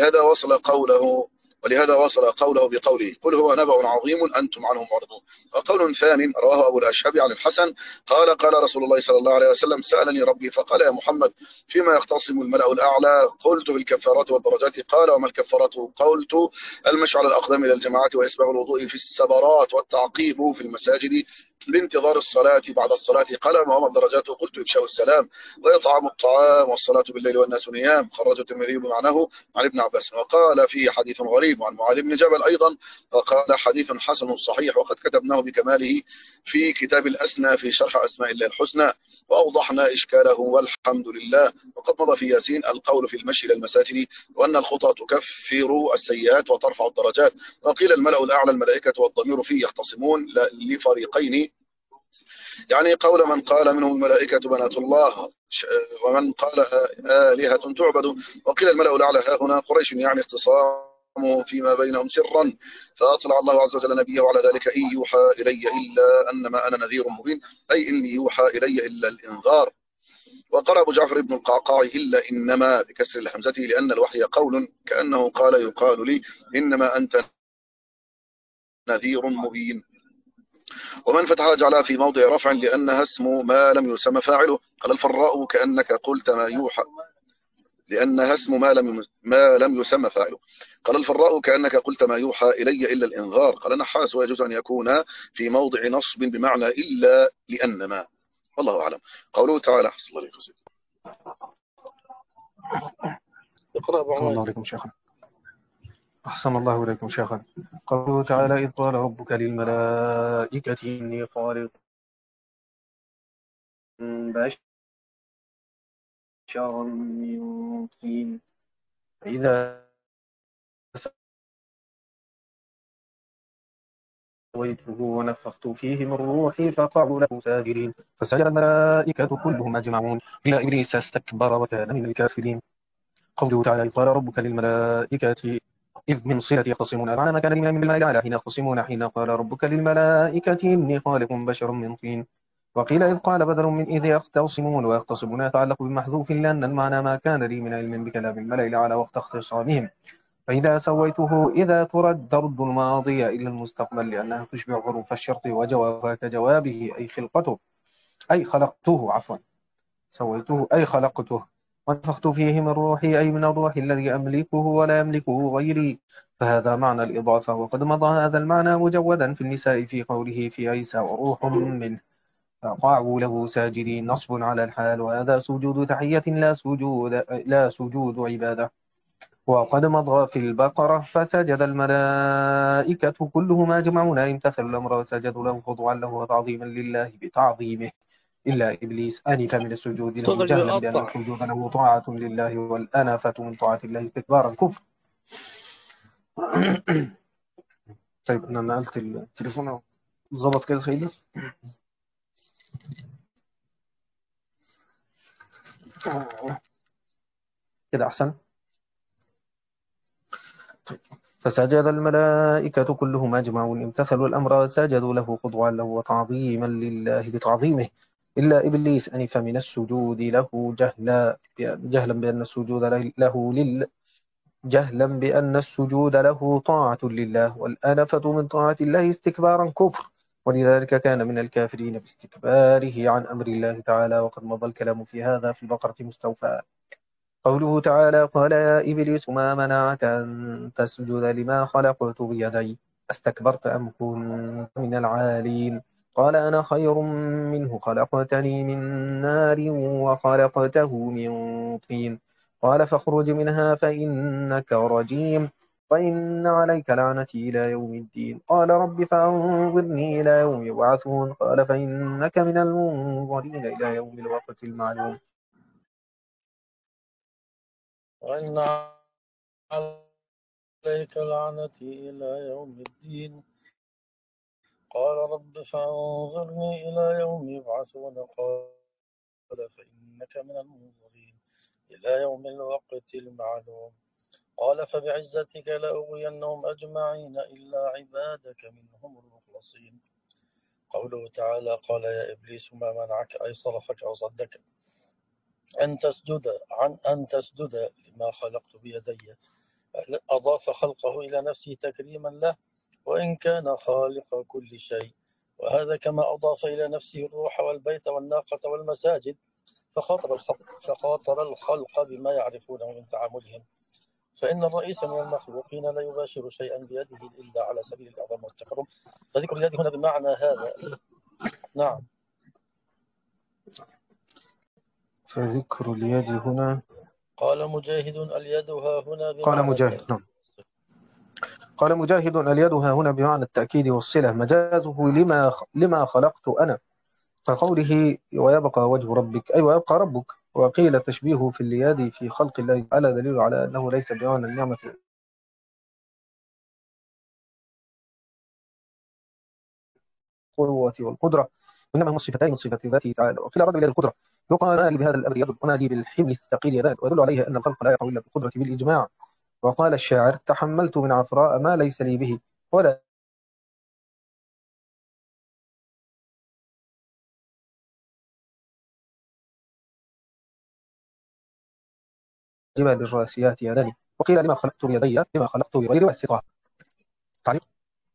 ولهذا وصل قوله بقوله قل هو نبأ عظيم أنتم عنه معرضون. وقول ثاني رواه أبو الأشهب عن الحسن قال رسول الله صلى الله عليه وسلم سألني ربي فقال يا محمد فيما يختصم الملأ الأعلى قلت بالكفارات والدرجات قال وما الكفارات قلت المشي على الأقدام إلى الجماعة وإسباغ الوضوء في السبرات والتعقيب في المساجد بانتظار الصلاة بعد الصلاة قال ما هما الدرجات قلت إفشاء السلام وإطعام الطعام والصلاة بالليل والناس نيام خرج الترمذي بمعناه عن ابن عباس. وقال فيه حديث غريب عن معاذ بن جبل أيضا وقال حديث حسن صحيح وقد كتبناه بكماله في كتاب الأسنى في شرح أسماء الله الحسنى وأوضحنا إشكاله والحمد لله. وقد مضى في ياسين القول في المشي إلى المساجد وأن الخطى تكفر السيئات وترفع الدرجات. وقيل الملأ الأعلى الملائكة والضمير فيه يختصمون لفريقين يعني قول من قال منهم الملائكة بنات الله ومن قال آلهة تعبد. وقيل الملأ الأعلى ها هنا قريش يعني اختصام فيما بينهم سرا فأطلع الله عز وجل نبيه على ذلك إن يوحى إلي إلا أنما أنا نذير مبين أي إني يوحى إلي إلا الإنذار. وقال أبو جعفر بن القعقاع إلا إنما بكسر الحمزة لأن الوحي قول كأنه قال يقال لي إنما أنت نذير مبين. ومن فتح جعلها في موضع رفع لأنها اسم ما لم يسمى فاعله. قال الفراء كأنك قلت ما يوحى لأنها اسم ما لم يسمى فاعله. قال الفراء كأنك قلت ما يوحى إلي إلا الإنذار. قال النحاس ويجوز أن يكون في موضع نصب بمعنى إلا لأنما والله أعلم. قوله تعالى حصل الله عليكم أحسن الله عليكم شيخنا. أحسن الله إليكم شيخا. قوله تعالى إذ قال ربك للملائكة إني خالق بشرا من طين فإذا سويته ونفخت فيه من روحي فقعوا له ساجدين فسجد الملائكة كلهم أجمعون إلا إبليس استكبر وكان من الكافرين. قوله تعالى إذ قال ربك للملائكة إذ من صلة يختصمون معنى ما كان الإمام بالملائكة حين يختصمون حين قال ربك للملائكة إني خالق بشر من طين. وقيل إذ قال بدل من إذ يختصمون ويختصمون يتعلق بمحذوف لأن المعنى ما كان لي من علم بكلام الملأ الأعلى وقت اختصامهم. فإذا سويته إذا ترد الماضي إلى المستقبل لأنها تشبه حروف الشرط وجوابها كجوابه أي خلقته أي خلقته سويته أي خلقته ونفخت فيه من روحي أي من الروح الذي أملكه ولا يملكه غيري فهذا معنى الإضافة. وقد مضى هذا المعنى مجودا في النساء في قوله في عيسى وروح منه فقعوا له ساجدين نصب على الحال وهذا سجود تحية لا سجود عبادة. وقد مضى في البقرة فسجد الملائكة كلهم أجمعون امتثلوا الأمر وسجدوا له خضوعا له وتعظيما لله بتعظيمه إلا إبليس أنف من السجود له جهلا بأن السجود له طاعة لله والأنفة من طاعة الله استكبارا كفر. طيب أنا نقلت التليفون أهو. ظبط كده سيدي. كده أحسن. فسجد الملائكة كلهم أجمعون امتثلوا الأمر وسجدوا له خضوعا له وتعظيما لله بتعظيمه إلا إبليس أنف من السجود له جهلا بأن السجود جهلا بأن السجود له طاعة لله والأنفة من طاعة الله استكبارا كفر، ولذلك كان من الكافرين باستكباره عن أمر الله تعالى، وقد مضى الكلام في هذا في البقرة مستوفى. قوله تعالى: قال يا إبليس ما منعك أن تسجد لما خلقت بيدي استكبرت أم كنت من العالين؟ قال أنا خير منه خلقتني من نار وخلقته من طين. قال فاخرج منها فإنك رجيم وإن عليك لعنتي إلى يوم الدين. قال رب فأنظرني إلى يوم يبعثون. قال فإنك من المنظرين إلى يوم الوقت المعلوم. وإن عليك لعنتي إلى يوم الدين. قال رب فانظرني إلى يوم يبعثون. قال فإنك من المنظرين إلى يوم الوقت المعلوم. قال فبعزتك لأغوينهم أجمعين إلا عبادك منهم المخلصين. قوله تعالى: قال يا إبليس ما منعك أي صرفك أو صدك أن تسجد لما خلقت بيدي. أضاف خلقه إلى نفسه تكريما له وإن كان خالق كل شيء، وهذا كما أضاف إلى نفسه الروح والبيت والناقة والمساجد، فخاطر الخلق بما يعرفونه من تعاملهم، فإن الرئيس من المخلوقين لا يباشر شيئا بيده إلا على سبيل الإعظام والتكرم، فذكر اليد هنا بمعنى هذا. نعم. فذكر اليد هنا. قال مجاهد: اليد ها هنا بمعنى قال مجاهد نعم. قال مجاهد: اليد ها هنا بمعنى التأكيد والصلة، مجازه لما خلقت أنا، كقوله ويبقى وجه ربك أي ويبقى ربك. وقيل تشبيهه في اليد في خلق الله تعالى دليل على أنه ليس بمعنى النعمة القوة والقدرة، وإنما هما الصفتين من صفات ذاته تعالى. وقيل رد إلى القدرة يقال بهذا الأمر يد أنادي بالحمل الثقيل يدان، ويدل عليه أن الخلق لا يقع إلا بالقدرة بالإجماع. وقال الشاعر: تحملت من عفراء ما ليس لي به ولا جبال الراسيات يداني. وقيل لما خلقت بيدي لما خلقت بغير واسطة. تعليق.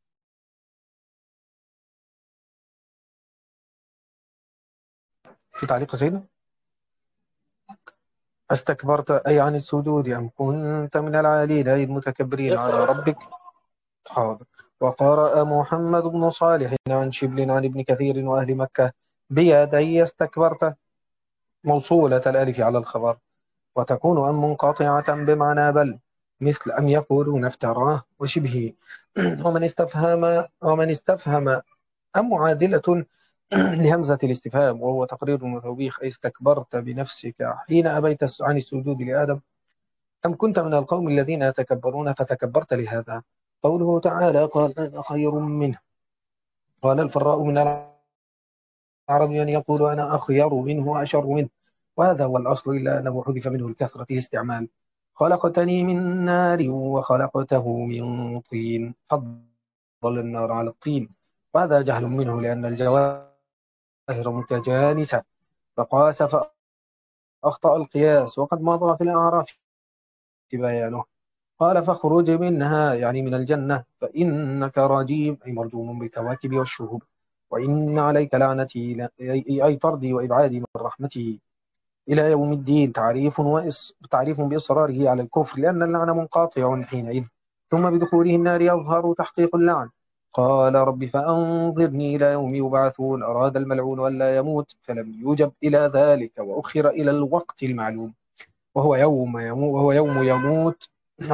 في تعليق سيدنا: استكبرت أي عن السجود أم كنت من العالين أي المتكبرين على ربك. حاضر. وقرأ محمد بن صالح عن شبل عن ابن كثير وأهل مكة بيدي استكبرت موصولة الألف على الخبر، وتكون أم منقطعة بمعنى بل، مثل أم يقولون افتراه وشبهه. ومن استفهم أم معادلة لهمزة الاستفهام، وهو تقرير وتوبيخ، أي استكبرت بنفسك حين أبيت عن السجود لآدم أم كنت من القوم الذين يتكبرون فتكبرت لهذا. قوله تعالى: قال أنا خير منه. قال الفراء من العرب أن يقول أنا أخير منه وأشر منه، وهذا هو الأصل إلا أنه حذف منه الكثرة في استعمال. خلقتني من نار وخلقته من طين، فضل النار على الطين، وهذا جهل منه لأن الجواهر متجانسة فقاس فأخطأ القياس، وقد مضى في الأعراف بيانه. قال فاخرج منها يعني من الجنة فإنك رجيم أي مرجوم بالكواكب والشهب، وإن عليك لعنتي أي طردي وإبعادي من رحمته إلى يوم الدين. تعريف بإصراره على الكفر لأن اللعن منقطع حينئذ، ثم بدخوله النار يظهر تحقيق اللعن. قال رب فأنظرني إلى يوم يبعثون. أراد الملعون ألا يموت فلم يوجب إلى ذلك وأخر إلى الوقت المعلوم، وهو يوم يموت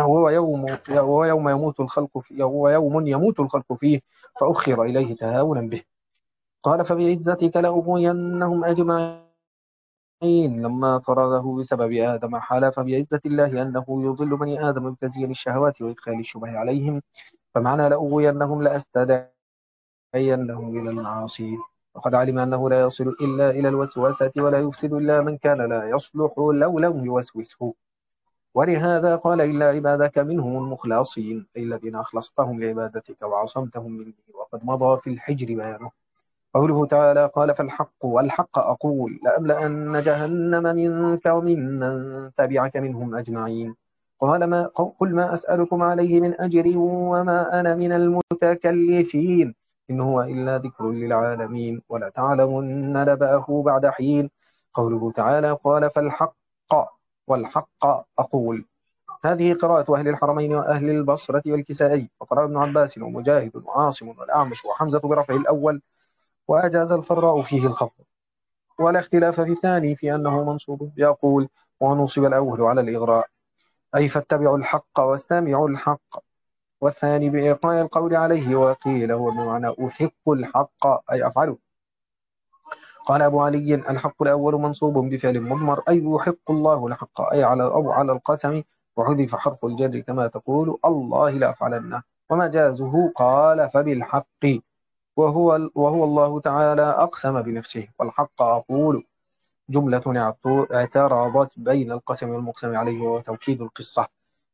وهو يوم يموت الخلق فيه، فأخر إليه تهاونا به. قال فبعزتك لأغوينهم أجمعين لما فرغه بسبب آدم حلف بعزة الله أنه يضل بني آدم بتزيين الشهوات وإدخال الشبه عليهم، فمعنى لأغوينهم لأستدعينهم إلى المعاصي، وقد علم أنه لا يصل إلا إلى الوسوسة ولا يفسد إلا من كان لا يصلح لو لم يوسوسه. ولهذا قال إلا عبادك منهم المخلصين، أي الذين أخلصتهم لعبادتك وعصمتهم مني، وقد مضى في الحجر بيانه. قوله تعالى قال فالحق والحق أقول لأملأن جهنم منك وممن تبعك منهم أجمعين. قل ما أسألكم عليه من أجر وما أنا من المتكلفين، إن هو إلا ذكر للعالمين ولا تعلمن نبأه بعد حين. قوله تعالى قال فالحق والحق أقول، هذه قراءة أهل الحرمين وأهل البصرة والكسائي، وقرأ ابن عباس ومجاهد وعاصم والأعمش وحمزة برفع الأول، وأجاز الفراء فيه الخفض. ولا اختلاف في الثاني في أنه منصوب يقول، ونصب الأول على الإغراء أي فاتبعوا الحق واستمعوا الحق، والثاني بإيقاع القول عليه، وقيل هو بمعنى أحق الحق أي أفعله. قال أبو علي الحق الأول منصوب بفعل مضمر أي يحق الله الحق أي على أو على القسم، وحذف حرف الجر كما تقول الله لأفعلنه. ومجازه قال فبالحق، وهو الله تعالى أقسم بنفسه. والحق أقول جملة اعترضت بين القسم والمقسم عليه وتوكيد القصة.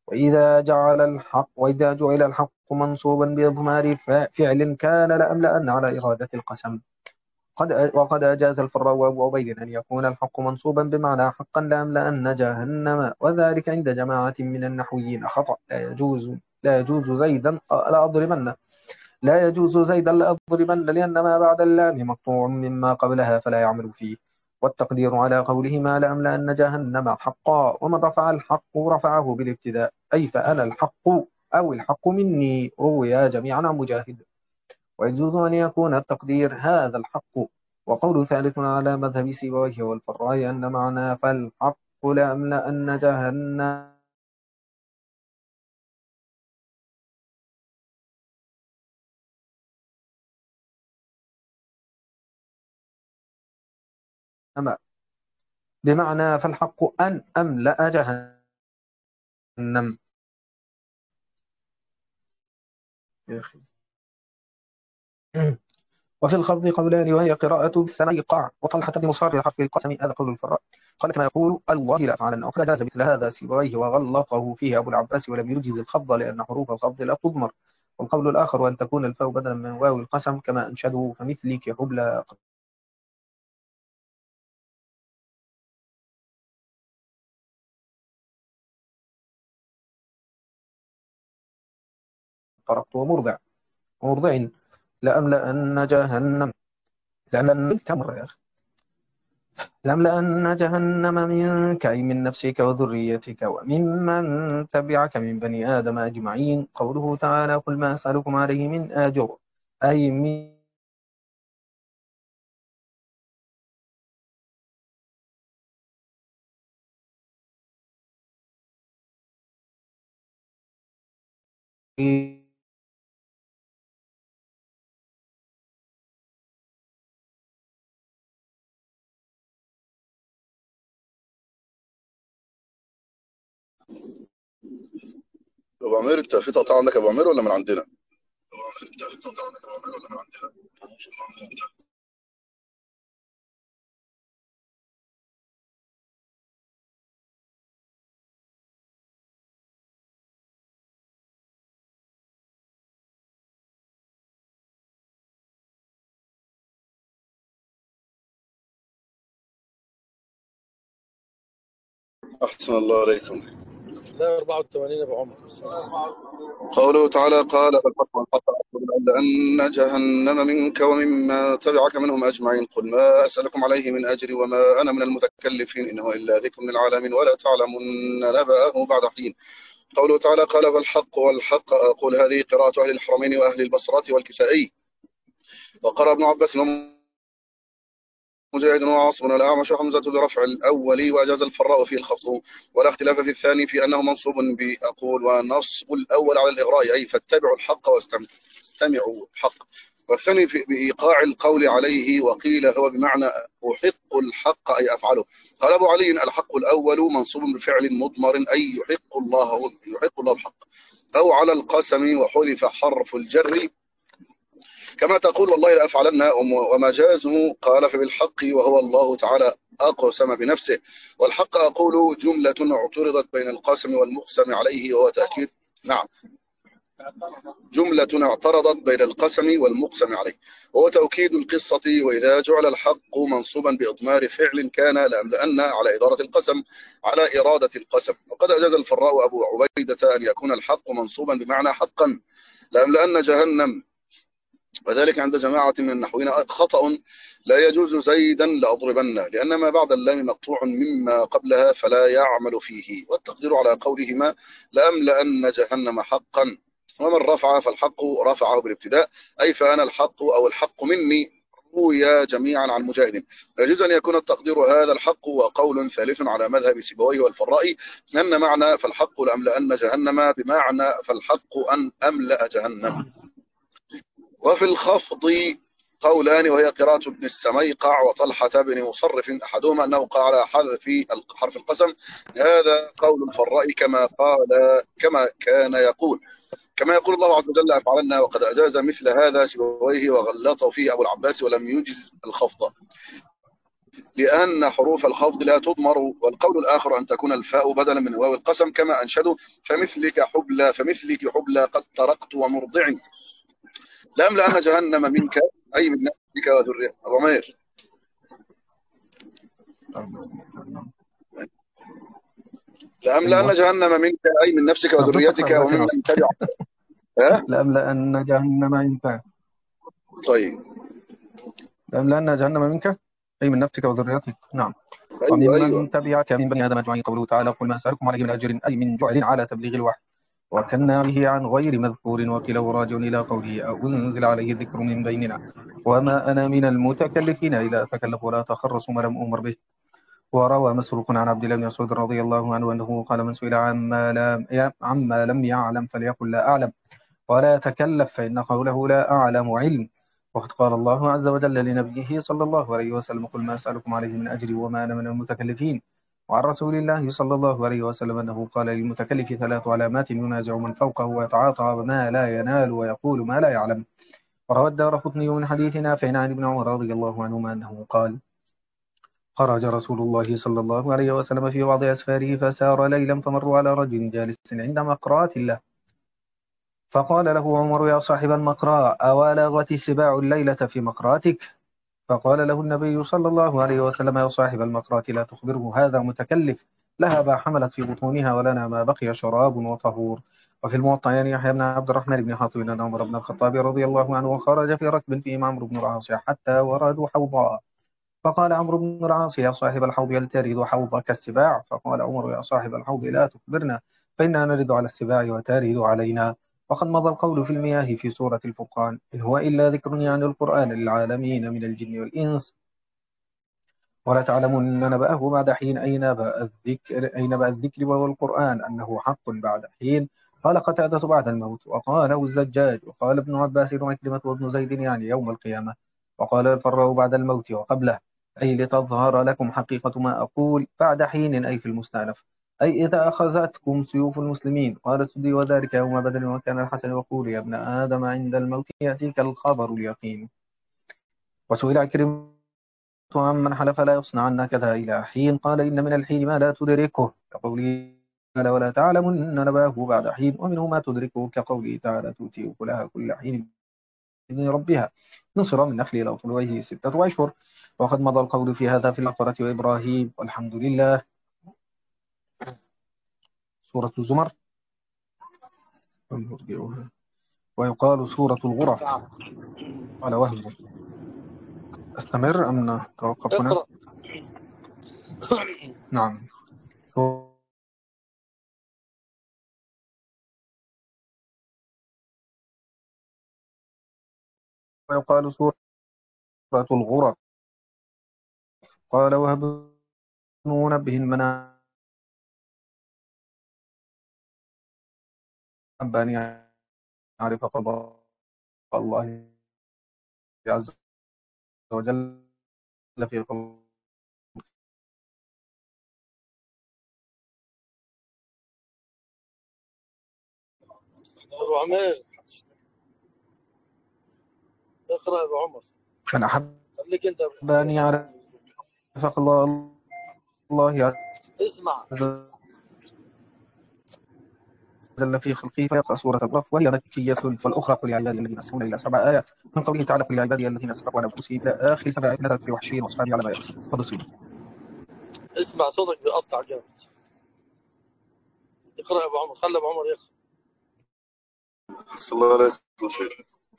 وإذا جعل الحق منصوبا بإضمار فعل كان لأملأن على إرادة القسم. وقد أجاز الفراء وأبو عبيد أن يكون الحق منصوبا بمعنى حقا لأملأن جهنم، وذلك عند جماعة من النحويين خطأ. لا يجوز زيدا لأضربن لا يجوز زيدا لأضربن، لأن ما بعد اللام مقطوع مما قبلها فلا يعمل فيه. والتقدير على قولهما لأملأن جهنم حقا، ومن رفع الحق رفعه بالابتداء أي فأنا الحق أو الحق مني، رويا جميعا عن مجاهد. ويجوز أن يكون التقدير هذا الحق. وقول ثالث على مذهب سيبويه والفراء أن معنى فالحق لأملأن جهنم بمعنى فالحق أن أملأ جهنم. يا أخي. وفي الخفض قولان، وهي قراءة بالسماء قاع وطلحة بن مصار حرف القسم، هذا قول الفراء قال كما يقول الله لا أفعلن. وقد جاز مثل هذا سيبويه وغلقه فيه أبو العباس ولم يجز الخفض لأن حروف الخفض لا تضمر. والقول الآخر أن تكون الفاء بدلا من واو القسم كما أنشده فمثلك حبلى قربت ومرضع لأملأن جهنم لأملأن كمر يا أخي لأملأن جهنم منك أي من نفسك وذريتك وممن تبعك من بني آدم أجمعين. قوله تعالى قل ما أسألكم عليه من أجر أي من أبو عمير، أنت في تقطيع عندك أبو عمير ولا من عندنا؟ أحسن الله عليكم. لا 84 يا ابو عمر. قوله تعالى قال فالحق والحق أقول لأن جهنم منك ومما تبعك منهم أجمعين. قل ما أسألكم عليه من أجر وما أنا من المتكلفين، إنه إلا ذكر للعالمين ولا تعلمن نبأه بعد حين. قوله تعالى قال فالحق والحق أقول، هذه قراءة أهل الحرمين وأهل البصرة والكسائي. وقرأ ابن عباس مجاهد وعاصم الأعمش وحمزة برفع الأول، وأجاز الفراء فيه الخفض. ولا اختلاف في الثاني في أنه منصوب بأقول، ونصب الأول على الإغراء أي فاتبعوا الحق واستمعوا الحق. والثاني بإيقاع القول عليه، وقيل هو بمعنى أحق الحق أي أفعله. قال أبو علي الحق الأول منصوب بفعل مضمر أي يحق الله الحق، أو على القسم وحذف حرف الجر كما تقول والله لأفعلن، ومجازه قال فبالحق وهو الله تعالى أقسم بنفسه. والحق أقول جملة اعترضت بين القسم والمقسم عليه وهو تأكيد. نعم، جملة اعترضت بين القسم والمقسم عليه وهو توكيد القصة. وإذا جعل الحق منصوبا بإضمار فعل كان لأملأن على إدارة القسم على إرادة القسم. وقد أجاز الفراء أبو عبيدة أن يكون الحق منصوبا بمعنى حقا لأملأن جهنم، وذلك عند جماعة من النحوين خطأ. لا يجوز زيدا لأضربن، لأن ما بعد اللام مقطوع مما قبلها فلا يعمل فيه، والتقدير على قولهما لأملأن جهنم حقا. ومن رفع فالحق رفعه بالابتداء أي فأنا الحق أو الحق مني، روي جميعا عن مجاهد. يجوز أن يكون التقدير هذا الحق. وقول ثالث على مذهب سيبويه والفراء أن معنى فالحق لأملأن جهنم بمعنى فالحق أن أملأ جهنم. وفي الخفض قولان، وهي قراءة ابن السميقع وطلحة بن مصرف، أحدهما أنه قال على حذف حرف القسم، هذا قول الفراء كما كان يقول، كما يقول الله عز وجل أفعلنا. وقد أجاز مثل هذا سيبويه وغلطه فيه أبو العباس ولم يجز الخفض لأن حروف الخفض لا تضمر. والقول الآخر أن تكون الفاء بدلا من واو القسم كما أنشدوا فمثلك حبلى قد تركت ومرضع لأملأن جهنم منك أي من نفسك وذريتك. أبو عمير، لأملأن أيوه. جهنم منك أي من نفسك وذريتك وممن تبعك. لأملأن جهنم منك. طيب، لأملأن جهنم منك أي من نفسك وذريتك. نعم. أيوه وممن تبعك من بني آدم أجمعين. قوله تعالى قل ما أسألكم عليه من أجر أي من جعل على تبليغ الوحي، وكنا به عن غير مذكور، وكله راجع إلى قوله أو أنزل عليه الذكر من بيننا وما أنا من المتكلفين إلى أتكلف ولا أتخرص ما لم أمر به. وروى مسروق عن عبد الله بن مسعود رضي الله عنه أنه قال من سئل عما لم يعلم فليقل لا أعلم ولا يتكلف فإن قوله لا أعلم علم. وقد قال الله عز وجل لنبيه صلى الله عليه وسلم قل ما أسألكم عليه من أجر وما أنا من المتكلفين. وعن رسول الله صلى الله عليه وسلم أنه قال للمتكلف 3 علامات ينازع من فوقه ويتعاطى ما لا ينال ويقول ما لا يعلم. وروى الدارقطني من حديث نافع عن ابن عمر رضي الله عنهما أنه قال خرج رسول الله صلى الله عليه وسلم في بعض أسفاره فسار ليلا فمروا على رجل جالس عند مقرات الله فقال له عمر يا صاحب المقراء أولغت السباع الليلة في مقراتك؟ فقال له النبي صلى الله عليه وسلم يا صاحب المقرات لا تخبره هذا متكلف، لها ما حملت في بطونها ولنا ما بقي شراب وطهور. وفي الموطأ يعني يحيى بن عبد الرحمن بن حاطب أن عمر بن الخطاب رضي الله عنه خرج في ركب فيهم عمرو بن العاص حتى وردوا حوضا فقال عمرو بن العاص يا صاحب الحوض هل ترد حوضك السباع؟ فقال عمر يا صاحب الحوض لا تخبرنا فإنا نرد على السباع وترد علينا. وقد مضى القول في المياه في سورة الفرقان إن هو إلا ذكر يعني القرآن للعالمين من الجن والإنس ولا تعلمن نبأه بعد حين أين بأ الذكر وهو القرآن أنه حق بعد حين. قال قتادة بعد الموت وقاله الزجاج وقال ابن عباس وعكرمة وابن زيد يعني يوم القيامة. وقال الفراء بعد الموت وقبله أي لتظهر لكم حقيقة ما أقول بعد حين أي في المستأنف أي إذا أخذتكم سيوف المسلمين. قال السدي وذلك يوم بدر وكان الحسن يقول يا ابن آدم عند الموت يأتيك الخبر اليقين. وسئل عكرمة عمن حلف لا يصنعن كذا إلى حين قال إن من الحين ما لا تدركه كقوله تعالى ولا تعلمن نباه بعد حين ومنه ما تدركه كقوله تعالى تؤتي أكلها كل حين بإذن ربها نصر من نخل إلى طلوعه 6 أشهر. وقد مضى القول في هذا في البقرة وإبراهيم والحمد لله. سورة الزمر ويقال سورة الغرف. قال وهب أستمر أم نتوقف هنا؟ اقرأ. نعم. ويقال سورة الغرف. قال وهب منبه المنام أن يعرف قضاء الله عز وجل في خلقه. أبو عمير اقرأ أبو عمر. من أحب خليك أنت أن يعرف الله اسمع. عز وجل في خلقه فيقرأ سورة القاف، وهي مكية، والأخرى قل يا عبادي الذين أسرفوا إلى 7 آيات من قوله تعالى قل يا عبادي الذين أسرفوا على أنفسهم إلى آخر 7 آيات نزلت في وحشين وأصحابي على ما يأتي. تفضل سيدي. اسمع صوتك بيقطع جامد. اقرأ أبو عمر، خلي أبو عمر يقرأ. صلى الله عليه وسلم.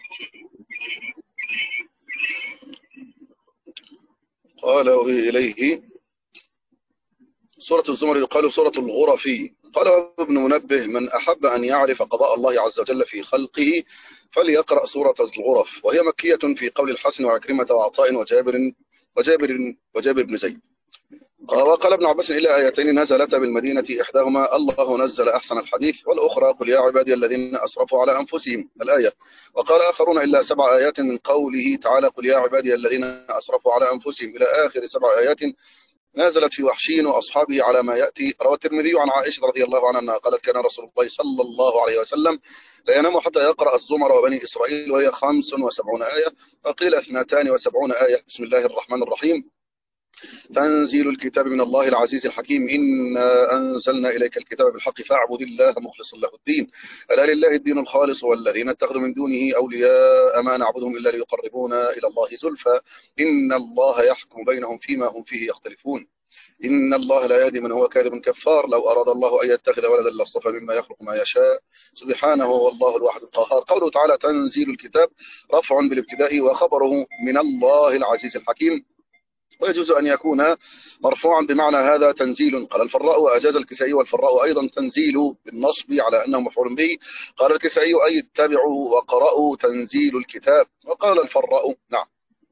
قال إليه سورة الزمر يقال سورة الغرفي. قال ابن منبه من أحب أن يعرف قضاء الله عز وجل في خلقه فليقرأ سورة الغرف، وهي مكية في قول الحسن وعكرمة وعطاء وجابر بن زيد. وقال ابن عباس إلى آيتين نزلتا بالمدينة، إحداهما الله نزل أحسن الحديث، والأخرى قل يا عبادي الذين أسرفوا على أنفسهم الآية. وقال آخرون إلا 7 آيات من قوله تعالى قل يا عبادي الذين أسرفوا على أنفسهم إلى آخر 7 آيات نزلت في وحشين وأصحابه على ما يأتي. روى الترمذي عن عائشة رضي الله عنها أنها قالت كان رسول الله صلى الله عليه وسلم لا ينام حتى يقرأ الزمر وبني إسرائيل، وهي 75 آية، وقيل 72 آية. بسم الله الرحمن الرحيم. تنزيل الكتاب من الله العزيز الحكيم، إنا أنزلنا إليك الكتاب بالحق فاعبد الله مخلصا له الدين، ألا لله الدين الخالص والذين اتخذوا من دونه أولياء ما نعبدهم إلا ليقربونا إلى الله زلفى إن الله يحكم بينهم فيما هم فيه يختلفون، إن الله لا يهدي من هو كاذب كفار، لو أراد الله أن يتخذ ولدا لاصطفى مما يخلق ما يشاء سبحانه والله الواحد القهار. قوله تعالى تنزيل الكتاب رفع بالابتداء وخبره من الله العزيز الحكيم، ويجوز أن يكون مرفوعا بمعنى هذا تنزيل. قال الفراء وأجاز الكسائي والفراء أيضا تنزيل بالنصب على أنه مفعول به. قال الكسائي أي اتبعوا وقرأوا تنزيل الكتاب. وقال الفراء نعم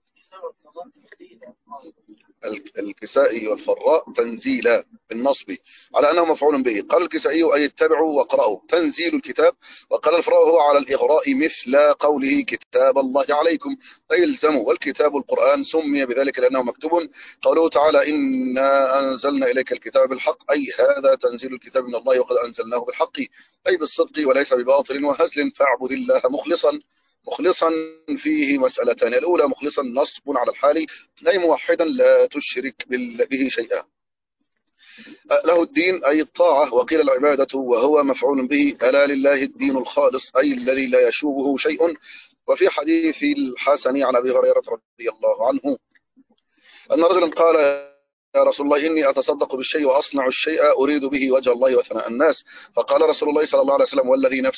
الكسائي والفراء تنزيلا بالنصب على أنه مفعول به. قال الكسائي أي اتبعوا وقرأوا تنزيل الكتاب. وقال الفراء هو على الإغراء مثل قوله كتاب الله عليكم أي الزموا، والكتاب القرآن سمي بذلك لأنه مكتوب. قوله تعالى إنا أنزلنا إليك الكتاب بالحق أي هذا تنزيل الكتاب من الله وقد أنزلناه بالحق أي بالصدق وليس بباطل وهزل، فاعبد الله مخلصا فيه مسألتان. الأولى مخلصا نصب على الحال أي موحدا لا تشرك به شيئا، له الدين أي الطاعة، وقيل العبادة وهو مفعول به، ألا لله الدين الخالص أي الذي لا يشوبه شيء. وفي حديث الحسن عن أبي هريرة رضي الله عنه أن رجلا قال يا رسول الله إني أتصدق بالشيء وأصنع الشيء أريد به وجه الله وثناء الناس، فقال رسول الله صلى الله عليه وسلم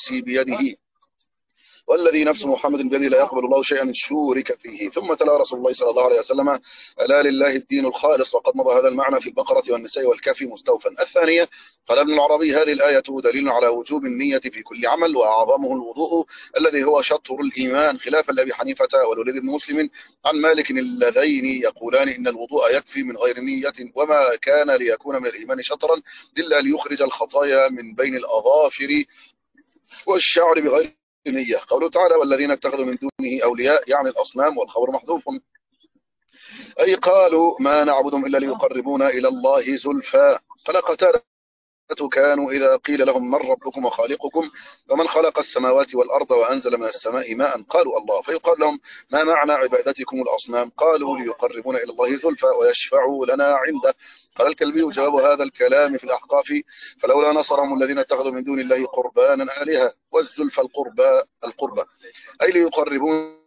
والذي نفس محمد بيده لا يقبل الله شيئا شورك فيه. ثم تلا رسول الله صلى الله عليه وسلم ألا لله الدين الخالص، وقد مضى هذا المعنى في البقرة والنساء والكافي مستوفا. الثانية قال ابن العربي هذه الآية دليل على وجوب النية في كل عمل، وأعظمه الوضوء الذي هو شطر الإيمان، خلافا لأبي حنيفة والوليد بن مسلم عن مالك اللذين يقولان إن الوضوء يكفي من غير نية، وما كان ليكون من الإيمان شطرا إلا ليخرج الخطايا من بين الأظافر والشعر بغير نية. قوله تعالى والذين اتخذوا من دونه أولياء يعني الأصنام، والخبر محذوف أي قالوا ما نعبدهم إلا ليقربونا إلى الله زلفى. قال قتادة كانوا إذا قيل لهم من ربكم وخالقكم ومن خلق السماوات والأرض وأنزل من السماء ماء قالوا الله، فيقال لهم ما معنى عبادتكم الأصنام؟ قالوا ليقربونا إلى الله زلفى ويشفعوا لنا عنده. قال الكلبي جواب هذا الكلام في الأحقاف فلولا نصرهم الذين اتخذوا من دون الله قربانا آلهة، والزلفى القربى أي ليقربون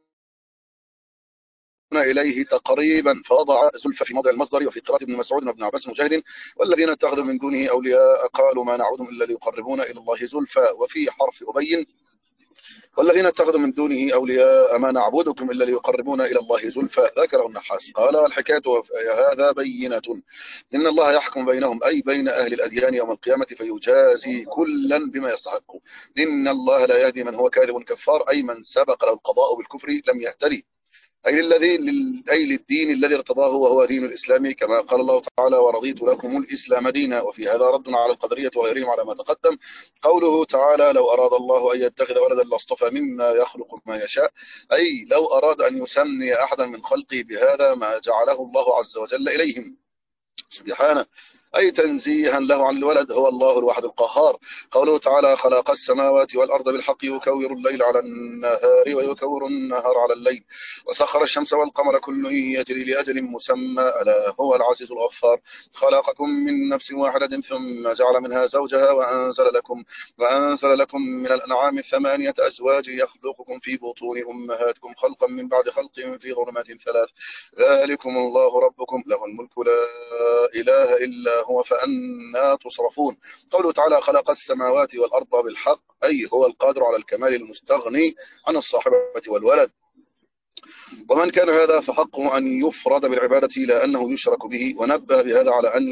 إليه تقريبا، فوضع زلفى في موضع المصدر. وفي قراءة ابن مسعود وابن عباس مجاهد والذين اتخذوا من دونه أولياء قالوا ما نعبدهم إلا ليقربونا إلى الله زلفى. وفي حرف أبين والذين اتخذوا من دونه أولياء ما نعبدكم إلا ليقربونا إلى الله زلفى ذكره النحاس. قال الحكاية هذا بينة إن الله يحكم بينهم أي بين أهل الأديان يوم القيامة فيجازي كلا بما يستحق، إن الله لا يهدي من هو كاذب كفار أي من سبق له القضاء بالكفر لم يهتدي. أي للدين الذي ارتضاه وهو دين الإسلام، كما قال الله تعالى ورضيت لكم الإسلام دينا. وفي هذا رد على القدرية وغيرهم على ما تقدم. قوله تعالى لو أراد الله أن يتخذ ولدا لاصطفى مما يخلق ما يشاء، أي لو أراد أن يسمي أحدا من خلقه بهذا ما جعله الله عز وجل إليهم سبحانه، أي تنزيها له عن الولد. هو الله الواحد القهار. قوله تعالى خلق السماوات والأرض بالحق يكور الليل على النهار ويكور النهار على الليل وسخر الشمس والقمر كل يجري لأجل مسمى ألا هو العزيز الغفار. خلقكم من نفس واحدة ثم جعل منها زوجها وأنزل لكم من الأنعام 8 أزواج يخلقكم في بطون أمهاتكم خلقا من بعد خلق في ظلمات 3 ذلكم الله ربكم له الملك لا إله إلا هو فأنا تصرفون. قوله تعالى خلق السماوات والأرض بالحق، أي هو القادر على الكمال المستغني عن الصاحبة والولد. ومن كان هذا فحقه أن يفرد بالعبادة لا أنه يشرك به. ونبه بهذا على أن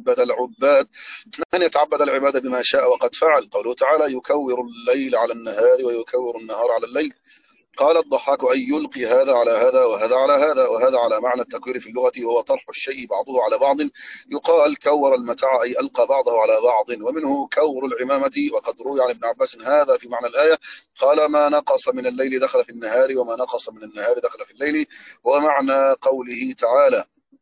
يتعبد العباد بما شاء وقد فعل. قوله تعالى يكور الليل على النهار ويكور النهار على الليل. قال الضحاك أي يلقي هذا على هذا وهذا على هذا، وهذا على معنى التكوير في اللغة وهو طرح الشيء بعضه على بعض. يقال كور المتاع أي ألقى بعضه على بعض. ومنه كور العمامة. وقد روي عن ابن عباس هذا في معنى الآية. قال ما نقص من الليل دخل في النهار وما نقص من النهار دخل في الليل. ومعنى قوله تعالى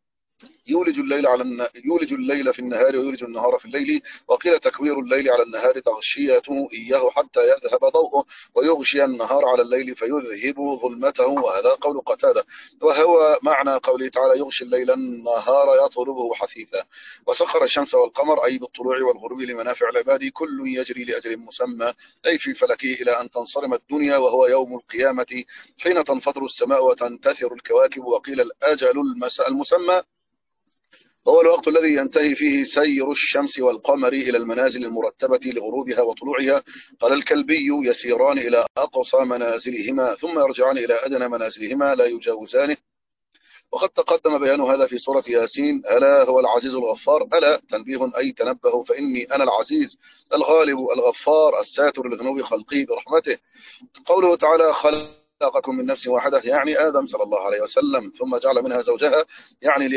يولج الليل في النهار ويولج النهار في الليل. وقيل تكوير الليل على النهار تغشيته إياه حتى يذهب ضوءه ويغشي النهار على الليل فيذهب ظلمته، وهذا قول قتادة. وهو معنى قوله تعالى يغشي الليل النهار يطلبه حثيثا. وسخر الشمس والقمر أي بالطلوع والغروب لمنافع العباد كل يجري لأجل مسمى، أي في فلكه إلى أن تنصرم الدنيا وهو يوم القيامة حين تنفطر السماء وتنتثر الكواكب. وقيل الأجل المسمى هو الوقت الذي ينتهي فيه سير الشمس والقمر إلى المنازل المرتبة لغروبها وطلوعها. قال الكلبي يسيران إلى أقصى منازلهما ثم يرجعان إلى أدنى منازلهما لا يجاوزانه. وقد تقدم بيان هذا في سورة ياسين. ألا هو العزيز الغفار. ألا تنبيه أي تنبهوا فإني أنا العزيز الغالب الغفار الساتر لذنوب خلقه برحمته. قوله تعالى خلقكم من نفس واحدة يعني آدم صلى الله عليه وسلم ثم جعل منها زوجها يعني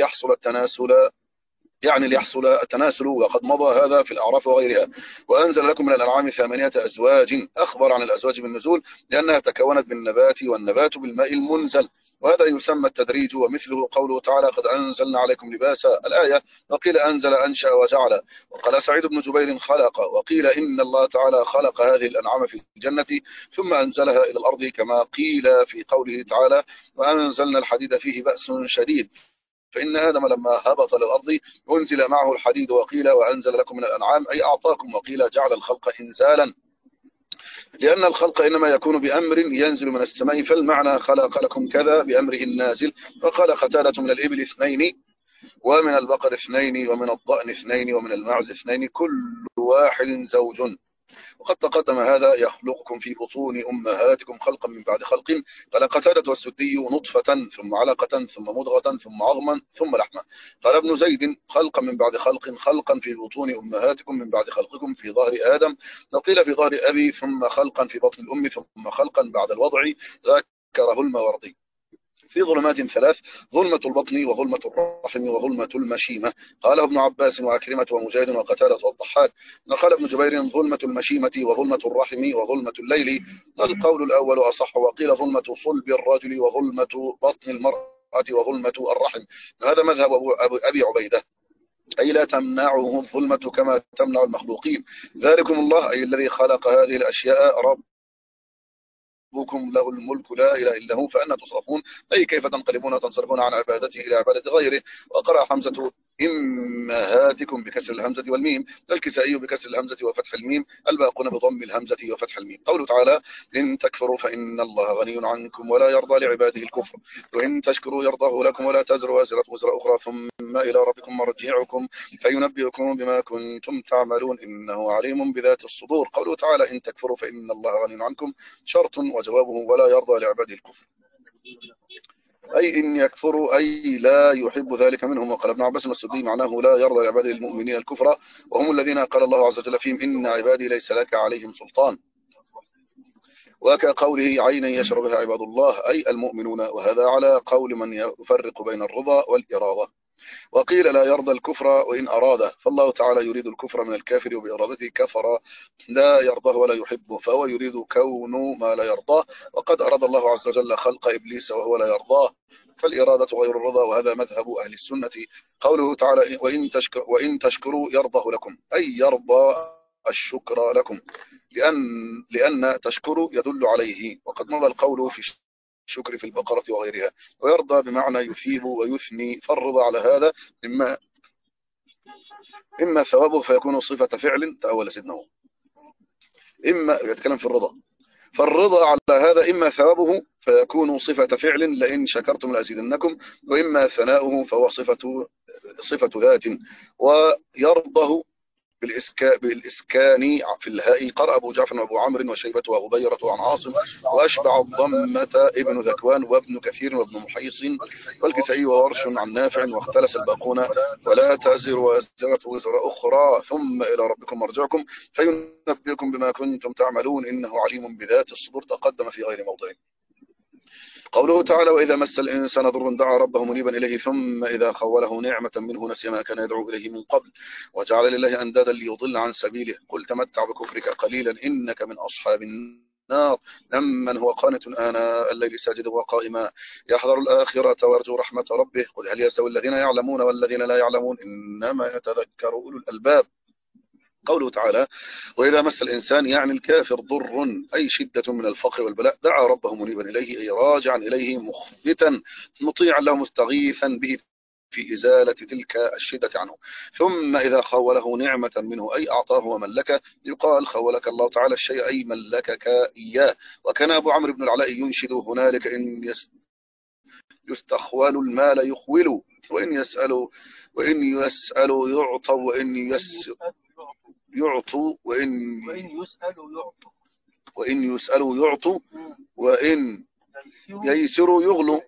ليحصل التناسل وقد مضى هذا في الأعراف وغيرها. وأنزل لكم من الأنعام 8 أزواج. أخبر عن الأزواج بالنزول لأنها تكونت بالنبات والنبات بالماء المنزل، وهذا يسمى التدريج. ومثله قوله تعالى قد أنزلنا عليكم لباسا الآية. وقيل أنزل أنشأ وجعل. وقال سعيد بن جبير خلق. وقيل إن الله تعالى خلق هذه الأنعام في الجنة ثم أنزلها إلى الأرض كما قيل في قوله تعالى وأنزلنا الحديد فيه بأس شديد. فإن آدم لما هبط للأرض أنزل معه الحديد. وقيل وأنزل لكم من الأنعام أي أعطاكم. وقيل جعل الخلق إنزالا لأن الخلق إنما يكون بأمر ينزل من السماء، فالمعنى خلق لكم كذا بأمره النازل. وقال قتادة من الإبل 2 ومن البقر 2 ومن الضأن 2 ومن المعز 2 كل واحد زوج. وقد تقدم هذا يخلقكم في بطون أمهاتكم خلقا من بعد خلق. قال قتادة والسدي نطفة ثم علقة ثم مضغة ثم عظما ثم لحما. قال ابن زيد خلقا من بعد خلق خلقا في بطون أمهاتكم من بعد خلقكم في ظهر آدم. وقيل في ظهر أبي ثم خلقا في بطن الأم ثم خلقا بعد الوضع. ذكره الماوردي في ظلمات 3 ظلمة البطن وظلمة الرحم وظلمة المشيمة. قال ابن عباس وعكرمة ومجاهد وقتادة والضحاك. قال ابن جبير ظلمة المشيمة وظلمة الرحم وظلمة الليل. القول الأول أصح. وقيل ظلمة صلب الرجل وظلمة بطن المرأة وظلمة الرحم. هذا مذهب أبي عبيدة أي لا تمنعه الظلمة كما تمنع المخلوقين. ذلكم الله أي الذي خلق هذه الأشياء ربكم له الملك لا إله إلا هو فأنا تصرفون، أي كيف تنقلبون تنصرفون عن عبادته إلى عبادة غيره. وقرأ حمزة إمهاتكم بكسر الهمزة والميم. الكسائي بكسر الهمزة وفتح الميم. الباقون بضم الهمزة وفتح الميم. قوله تعالى إن تكفروا فإن الله غني عنكم ولا يرضى لعباده الكفر وإن تشكروا يرضاه لكم ولا تزر وازرة وزر أخرى ثم إلى ربكم مرجعكم فينبئكم بما كنتم تعملون إنه عليم بذات الصدور. قوله تعالى إن تكفروا فإن الله غني عنكم شرط وجوابه ولا يرضى لعباده الكفر أي إن يكفروا أي لا يحب ذلك منهم. وقال ابن عباس والسدي معناه لا يرضى لعباده المؤمنين الكفر وهم الذين قال الله عز وجل فيهم إن عبادي ليس لك عليهم سلطان. وكقوله عينا يشرب بها عباد الله أي المؤمنون، وهذا على قول من يفرق بين الرضا والإرادة. وقيل لا يرضى الكفر وإن أراده، فالله تعالى يريد الكفر من الكافر وبإرادته كفر لا يرضاه ولا يحبه، فهو يريد كون ما لا يرضاه، وقد أراد الله عز وجل خلق إبليس وهو لا يرضاه، فالإرادة غير الرضا، وهذا مذهب أهل السنة. قوله تعالى وإن تشكروا يرضه لكم أي يرضى الشكر لكم، لأن تشكروا يدل عليه، وقد مضى القول في الشكر في البقرة وغيرها. ويرضى بمعنى يثيب ويثني، فالرضا على هذا إما ثوابه فيكون صفة فعل، تأول سيدنا هو إما يتكلم في الرضا، فالرضا على هذا إما ثوابه فيكون صفة فعل لئن شكرتم لأزيدنكم، وإما ثناؤه فهو صفة ذات. ويرضه بالإسكان في الهاء، قرأ أبو جعفر وأبو عمرو وشيبة وغبيرة وعن عاصم، وأشبع الضمة ابن ذكوان وابن كثير وابن محيص والكسائي وورش عن نافع، واختلس الباقون ولا تزر وازرة وزر أخرى ثم إلى ربكم مرجعكم فينبئكم بما كنتم تعملون إنه عليم بذات الصدور، تقدم في غير موضع. قوله تعالى وإذا مس الإنسان ضر دعا ربه منيبا إليه ثم إذا خوله نعمة منه نسي ما كان يدعو إليه من قبل وجعل لله أندادا ليضل عن سبيله، قل تمتع بكفرك قليلا إنك من أصحاب النار. أمن هو قانت آناء الليل ساجدا وقائما يحذر الآخرة ويرجو رحمة ربه، قل هل يستوي الذين يعلمون والذين لا يعلمون إنما يتذكر أولو الألباب. قوله تعالى وإذا مس الإنسان يعني الكافر ضر أي شدة من الفقر والبلاء دعا ربه منيبا إليه أي راجعا إليه مخبتا مطيعا له مستغيثا به في إزالة تلك الشدة عنه، ثم إذا خوله نعمة منه أي أعطاه وملكه، يقال خولك الله تعالى الشيء أي ملكك إياه. وكان أبو عمرو بن العلاء ينشد هنالك إن يستخول المال يخول وإن يسأل يعطى يعطوا وإن يسألوا يعطوا وإن ييسروا يغلوا.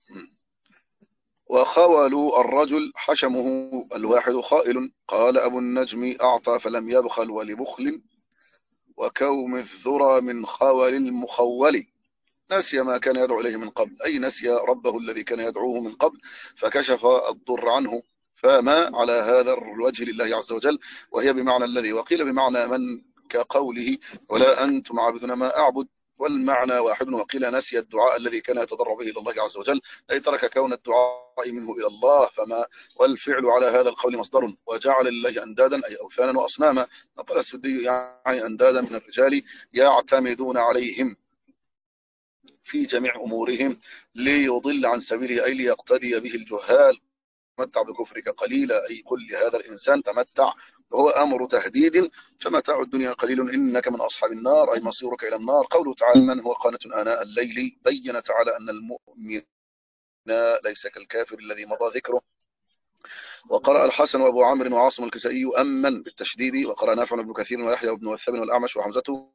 وخولوا الرجل حشمه الواحد خائل، قال أبو النجم أعطى فلم يبخل ولبخل وكوم الذرى من خول المخول، نسي ما كان يدعو إليه من قبل أي نسي ربه الذي كان يدعوه من قبل فكشف الضر عنه، فما على هذا الوجه لله عز وجل، وهي بمعنى الذي، وقيل بمعنى من كقوله ولا أنتم عابدون ما أعبد، والمعنى واحد. وقيل نسي الدعاء الذي كان يتضرع به إلى الله عز وجل أي ترك كون الدعاء منه إلى الله، فما والفعل على هذا القول مصدر وجعل لله أندادا أي أوثانا وأصناما، وقال السدي يعني أندادا من الرجال يعتمدون عليهم في جميع أمورهم ليضل عن سبيله أي ليقتدي به الجهال. تمتع بكفرك قليلا أي قل لهذا الإنسان تمتع، وهو أمر تهديد، فمتاع الدنيا قليل إنك من أصحاب النار أي مصيرك إلى النار. قوله تعالى من هو قانت آناء الليل بين تعالى أن المؤمن ليس كالكافر الذي مضى ذكره. وقرأ الحسن وأبو عمرو وعاصم الكسائي أمن بالتشديد، وقرأ نافع بن كثير ويحيى بن وثاب والأعمش وحمزته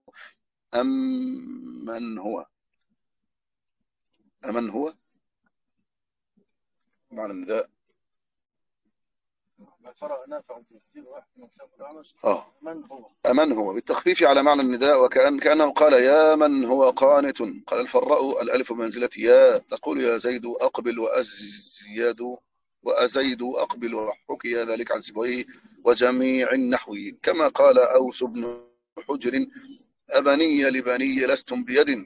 أمن هو معنى النداء أمن هو بالتخفيف على معنى النداء، كأنه قال يا من هو قانت. قال الفراء الألف بمنزلة يا، تقول يا زيد أقبل وأزيد أقبل، وحكي ذلك عن سبويه وجميع النحويين، كما قال أوس بن حجر أبني لبني لستم بيد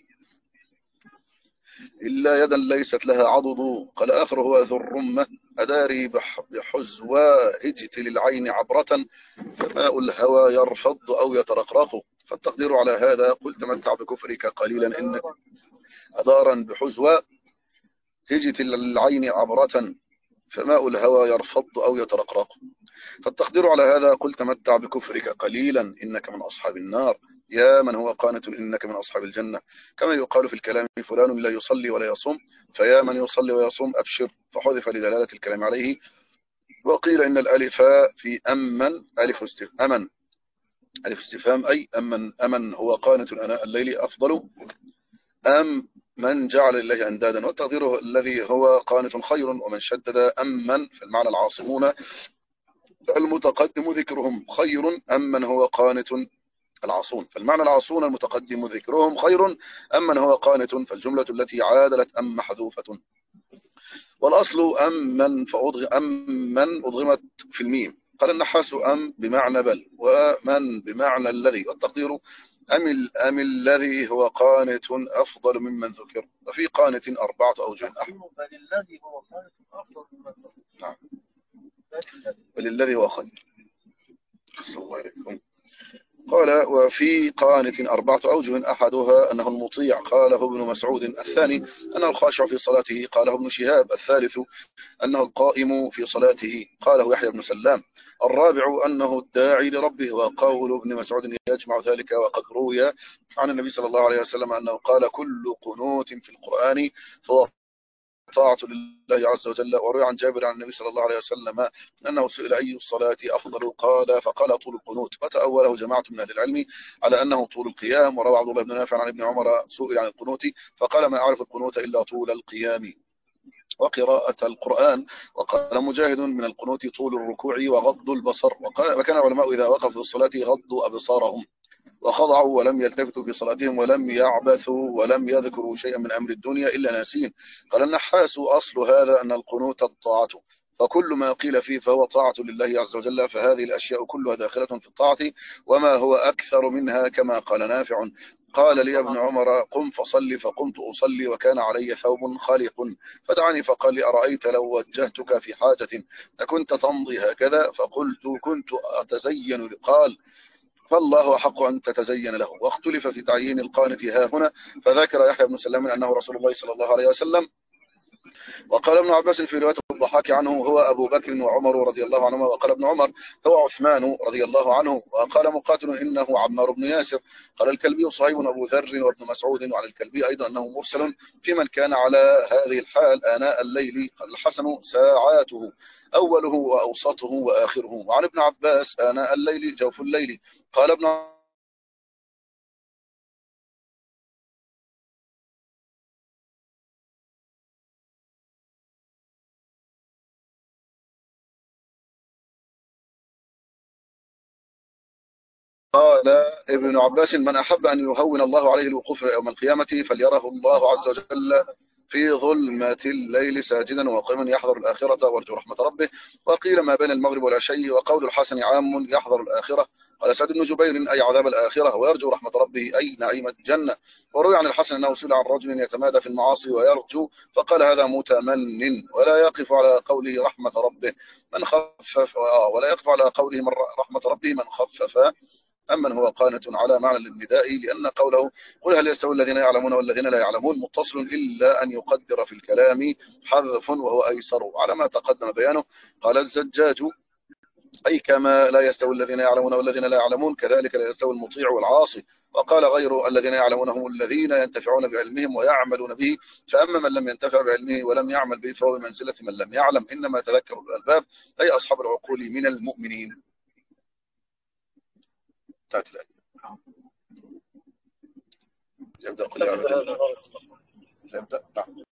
إلا يدا ليست لها عضد. قال آخر هو ذو الرمة أداري بحزوى هجت للعين عبرة فماء الهوى يرفض أو يترقرق، فالتقدير على هذا قل تمتع بكفرك قليلا إنك أدارا بحزوى هجت للعين عبرة فماء الهوى يرفض أو يترقرق، فالتقدير على هذا قل تمتع بكفرك قليلا إنك من أصحاب النار يا من هو قانت إنك من أصحاب الجنة، كما يقال في الكلام فلان لا يصلي ولا يصوم فيا من يصلي ويصوم أبشر، فحذف لدلالة الكلام عليه. وقيل إن الألف في أمن ألف استفهام أي أمن هو قانت آناء الليل أفضل أم من جعل الله أندادا، وتقديره الذي هو قانت خير، ومن شدد أمن في المعنى العاصمون المتقدم ذكرهم خير أمن هو قانت العاصون. فالمعنى العاصون المتقدم ذكرهم خير أم من هو قانت، فالجملة التي عادلت أم محذوفة. والأصل أم من أضغمت في الميم. قال النحاس أم بمعنى بل، ومن بمعنى الذي، والتقدير أم الذي هو قانت أفضل ممن ذكر. وفي قانت 4 أوجه. بل الذي هو خالق أفضل مما ذكر. نعم، بل بل الذي هو خير. صلى الله عليكم. قال وفي قانت 4 أوجه، أحدها أنه المطيع قاله ابن مسعود، الثاني أنه الخاشع في صلاته قاله ابن شهاب، الثالث أنه القائم في صلاته قاله يحيى بن سلام، الرابع أنه الداعي لربه، وقول ابن مسعود يجمع ذلك. وقد روي عن النبي صلى الله عليه وسلم أنه قال كل قنوت في القرآن فهو طاعة لله عز وجل. وروي عن جابر عن النبي صلى الله عليه وسلم أنه سئل أي الصلاة أفضل فقال طول القنوت، وتأوله جماعة من أهل العلم على أنه طول القيام. وروى عبد الله بن نافع عن ابن عمر سئل عن القنوت فقال ما أعرف القنوت إلا طول القيام وقراءة القرآن. وقال مجاهد من القنوت طول الركوع وغض البصر. وكان العلماء إذا وقفوا في الصلاة غضوا أبصارهم وخضعوا ولم يلتفتوا في صلاتهم ولم يعبثوا ولم يذكروا شيئا من أمر الدنيا إلا ناسين. قال النحاس أصل هذا أن القنوت الطاعة، فكل ما قيل فيه فهو طاعة لله عز وجل، فهذه الأشياء كلها داخلة في الطاعة وما هو أكثر منها، كما قال نافع قال لي ابن عمر قم فصلي فقمت أصلي وكان علي ثوب خالق فدعني فقال لي أرأيت لو وجهتك في حاجة أكنت تمضي هكذا؟ فقلت كنت أتزين. قال فالله أحق أن تتزين له. واختلف في تعيين القانت ها هنا، فذكر يحيى بن سلام أنه رسول الله صلى الله عليه وسلم. وقال ابن عباس في رواية الضحاك عنه هو أبو بكر وعمر رضي الله عنهما. وقال ابن عمر هو عثمان رضي الله عنه. وقال مقاتل إنه عمار بن ياسر. قال الكلبي صهيب أبو ذر وابن مسعود. وعلى الكلبي أيضا أنه مرسل في من كان على هذه الحال آناء الليل. قال الحسن ساعاته أوله وأوسطه وآخره. وعن ابن عباس آناء الليل جوف الليل. قال ابن قال ابن عباس من أحب أن يهون الله عليه الوقوف يوم القيامة فليره الله عز وجل في ظلمة الليل ساجدا وقائما يحذر الآخرة ويرجو رحمة ربه. وقيل ما بين المغرب والعشي. وقول الحسن عام يحذر الآخرة. قال سعد بن جبير أي عذاب الآخرة ويرجو رحمة ربه أي نعيم الجنة. وروي عن الحسن أنه سئل عن رجل يتمادى في المعاصي ويرجو فقال هذا متمن ولا يقف على قوله رحمة ربه من خفف ولا يقف على قوله من رحمة ربه من خفف. أمن هو قانت على معنى النداء، لأن قوله قل هل يستوي الذين يعلمون والذين لا يعلمون متصل إلا أن يقدر في الكلام حذف وهو أيسر على ما تقدم بيانه. قال الزجاج أي كما لا يستوي الذين يعلمون والذين لا يعلمون كذلك لا يستوي المطيع والعاصي. وقال غير الذين يعلمون هم الذين ينتفعون بعلمهم ويعملون به، فأما من لم ينتفع بعلمه ولم يعمل به فهو بمنزلة من لم يعلم، إنما تذكر الألباب أي أصحاب العقول من المؤمنين. يبدأ قل يا عباد الله. يبدأ. نعم.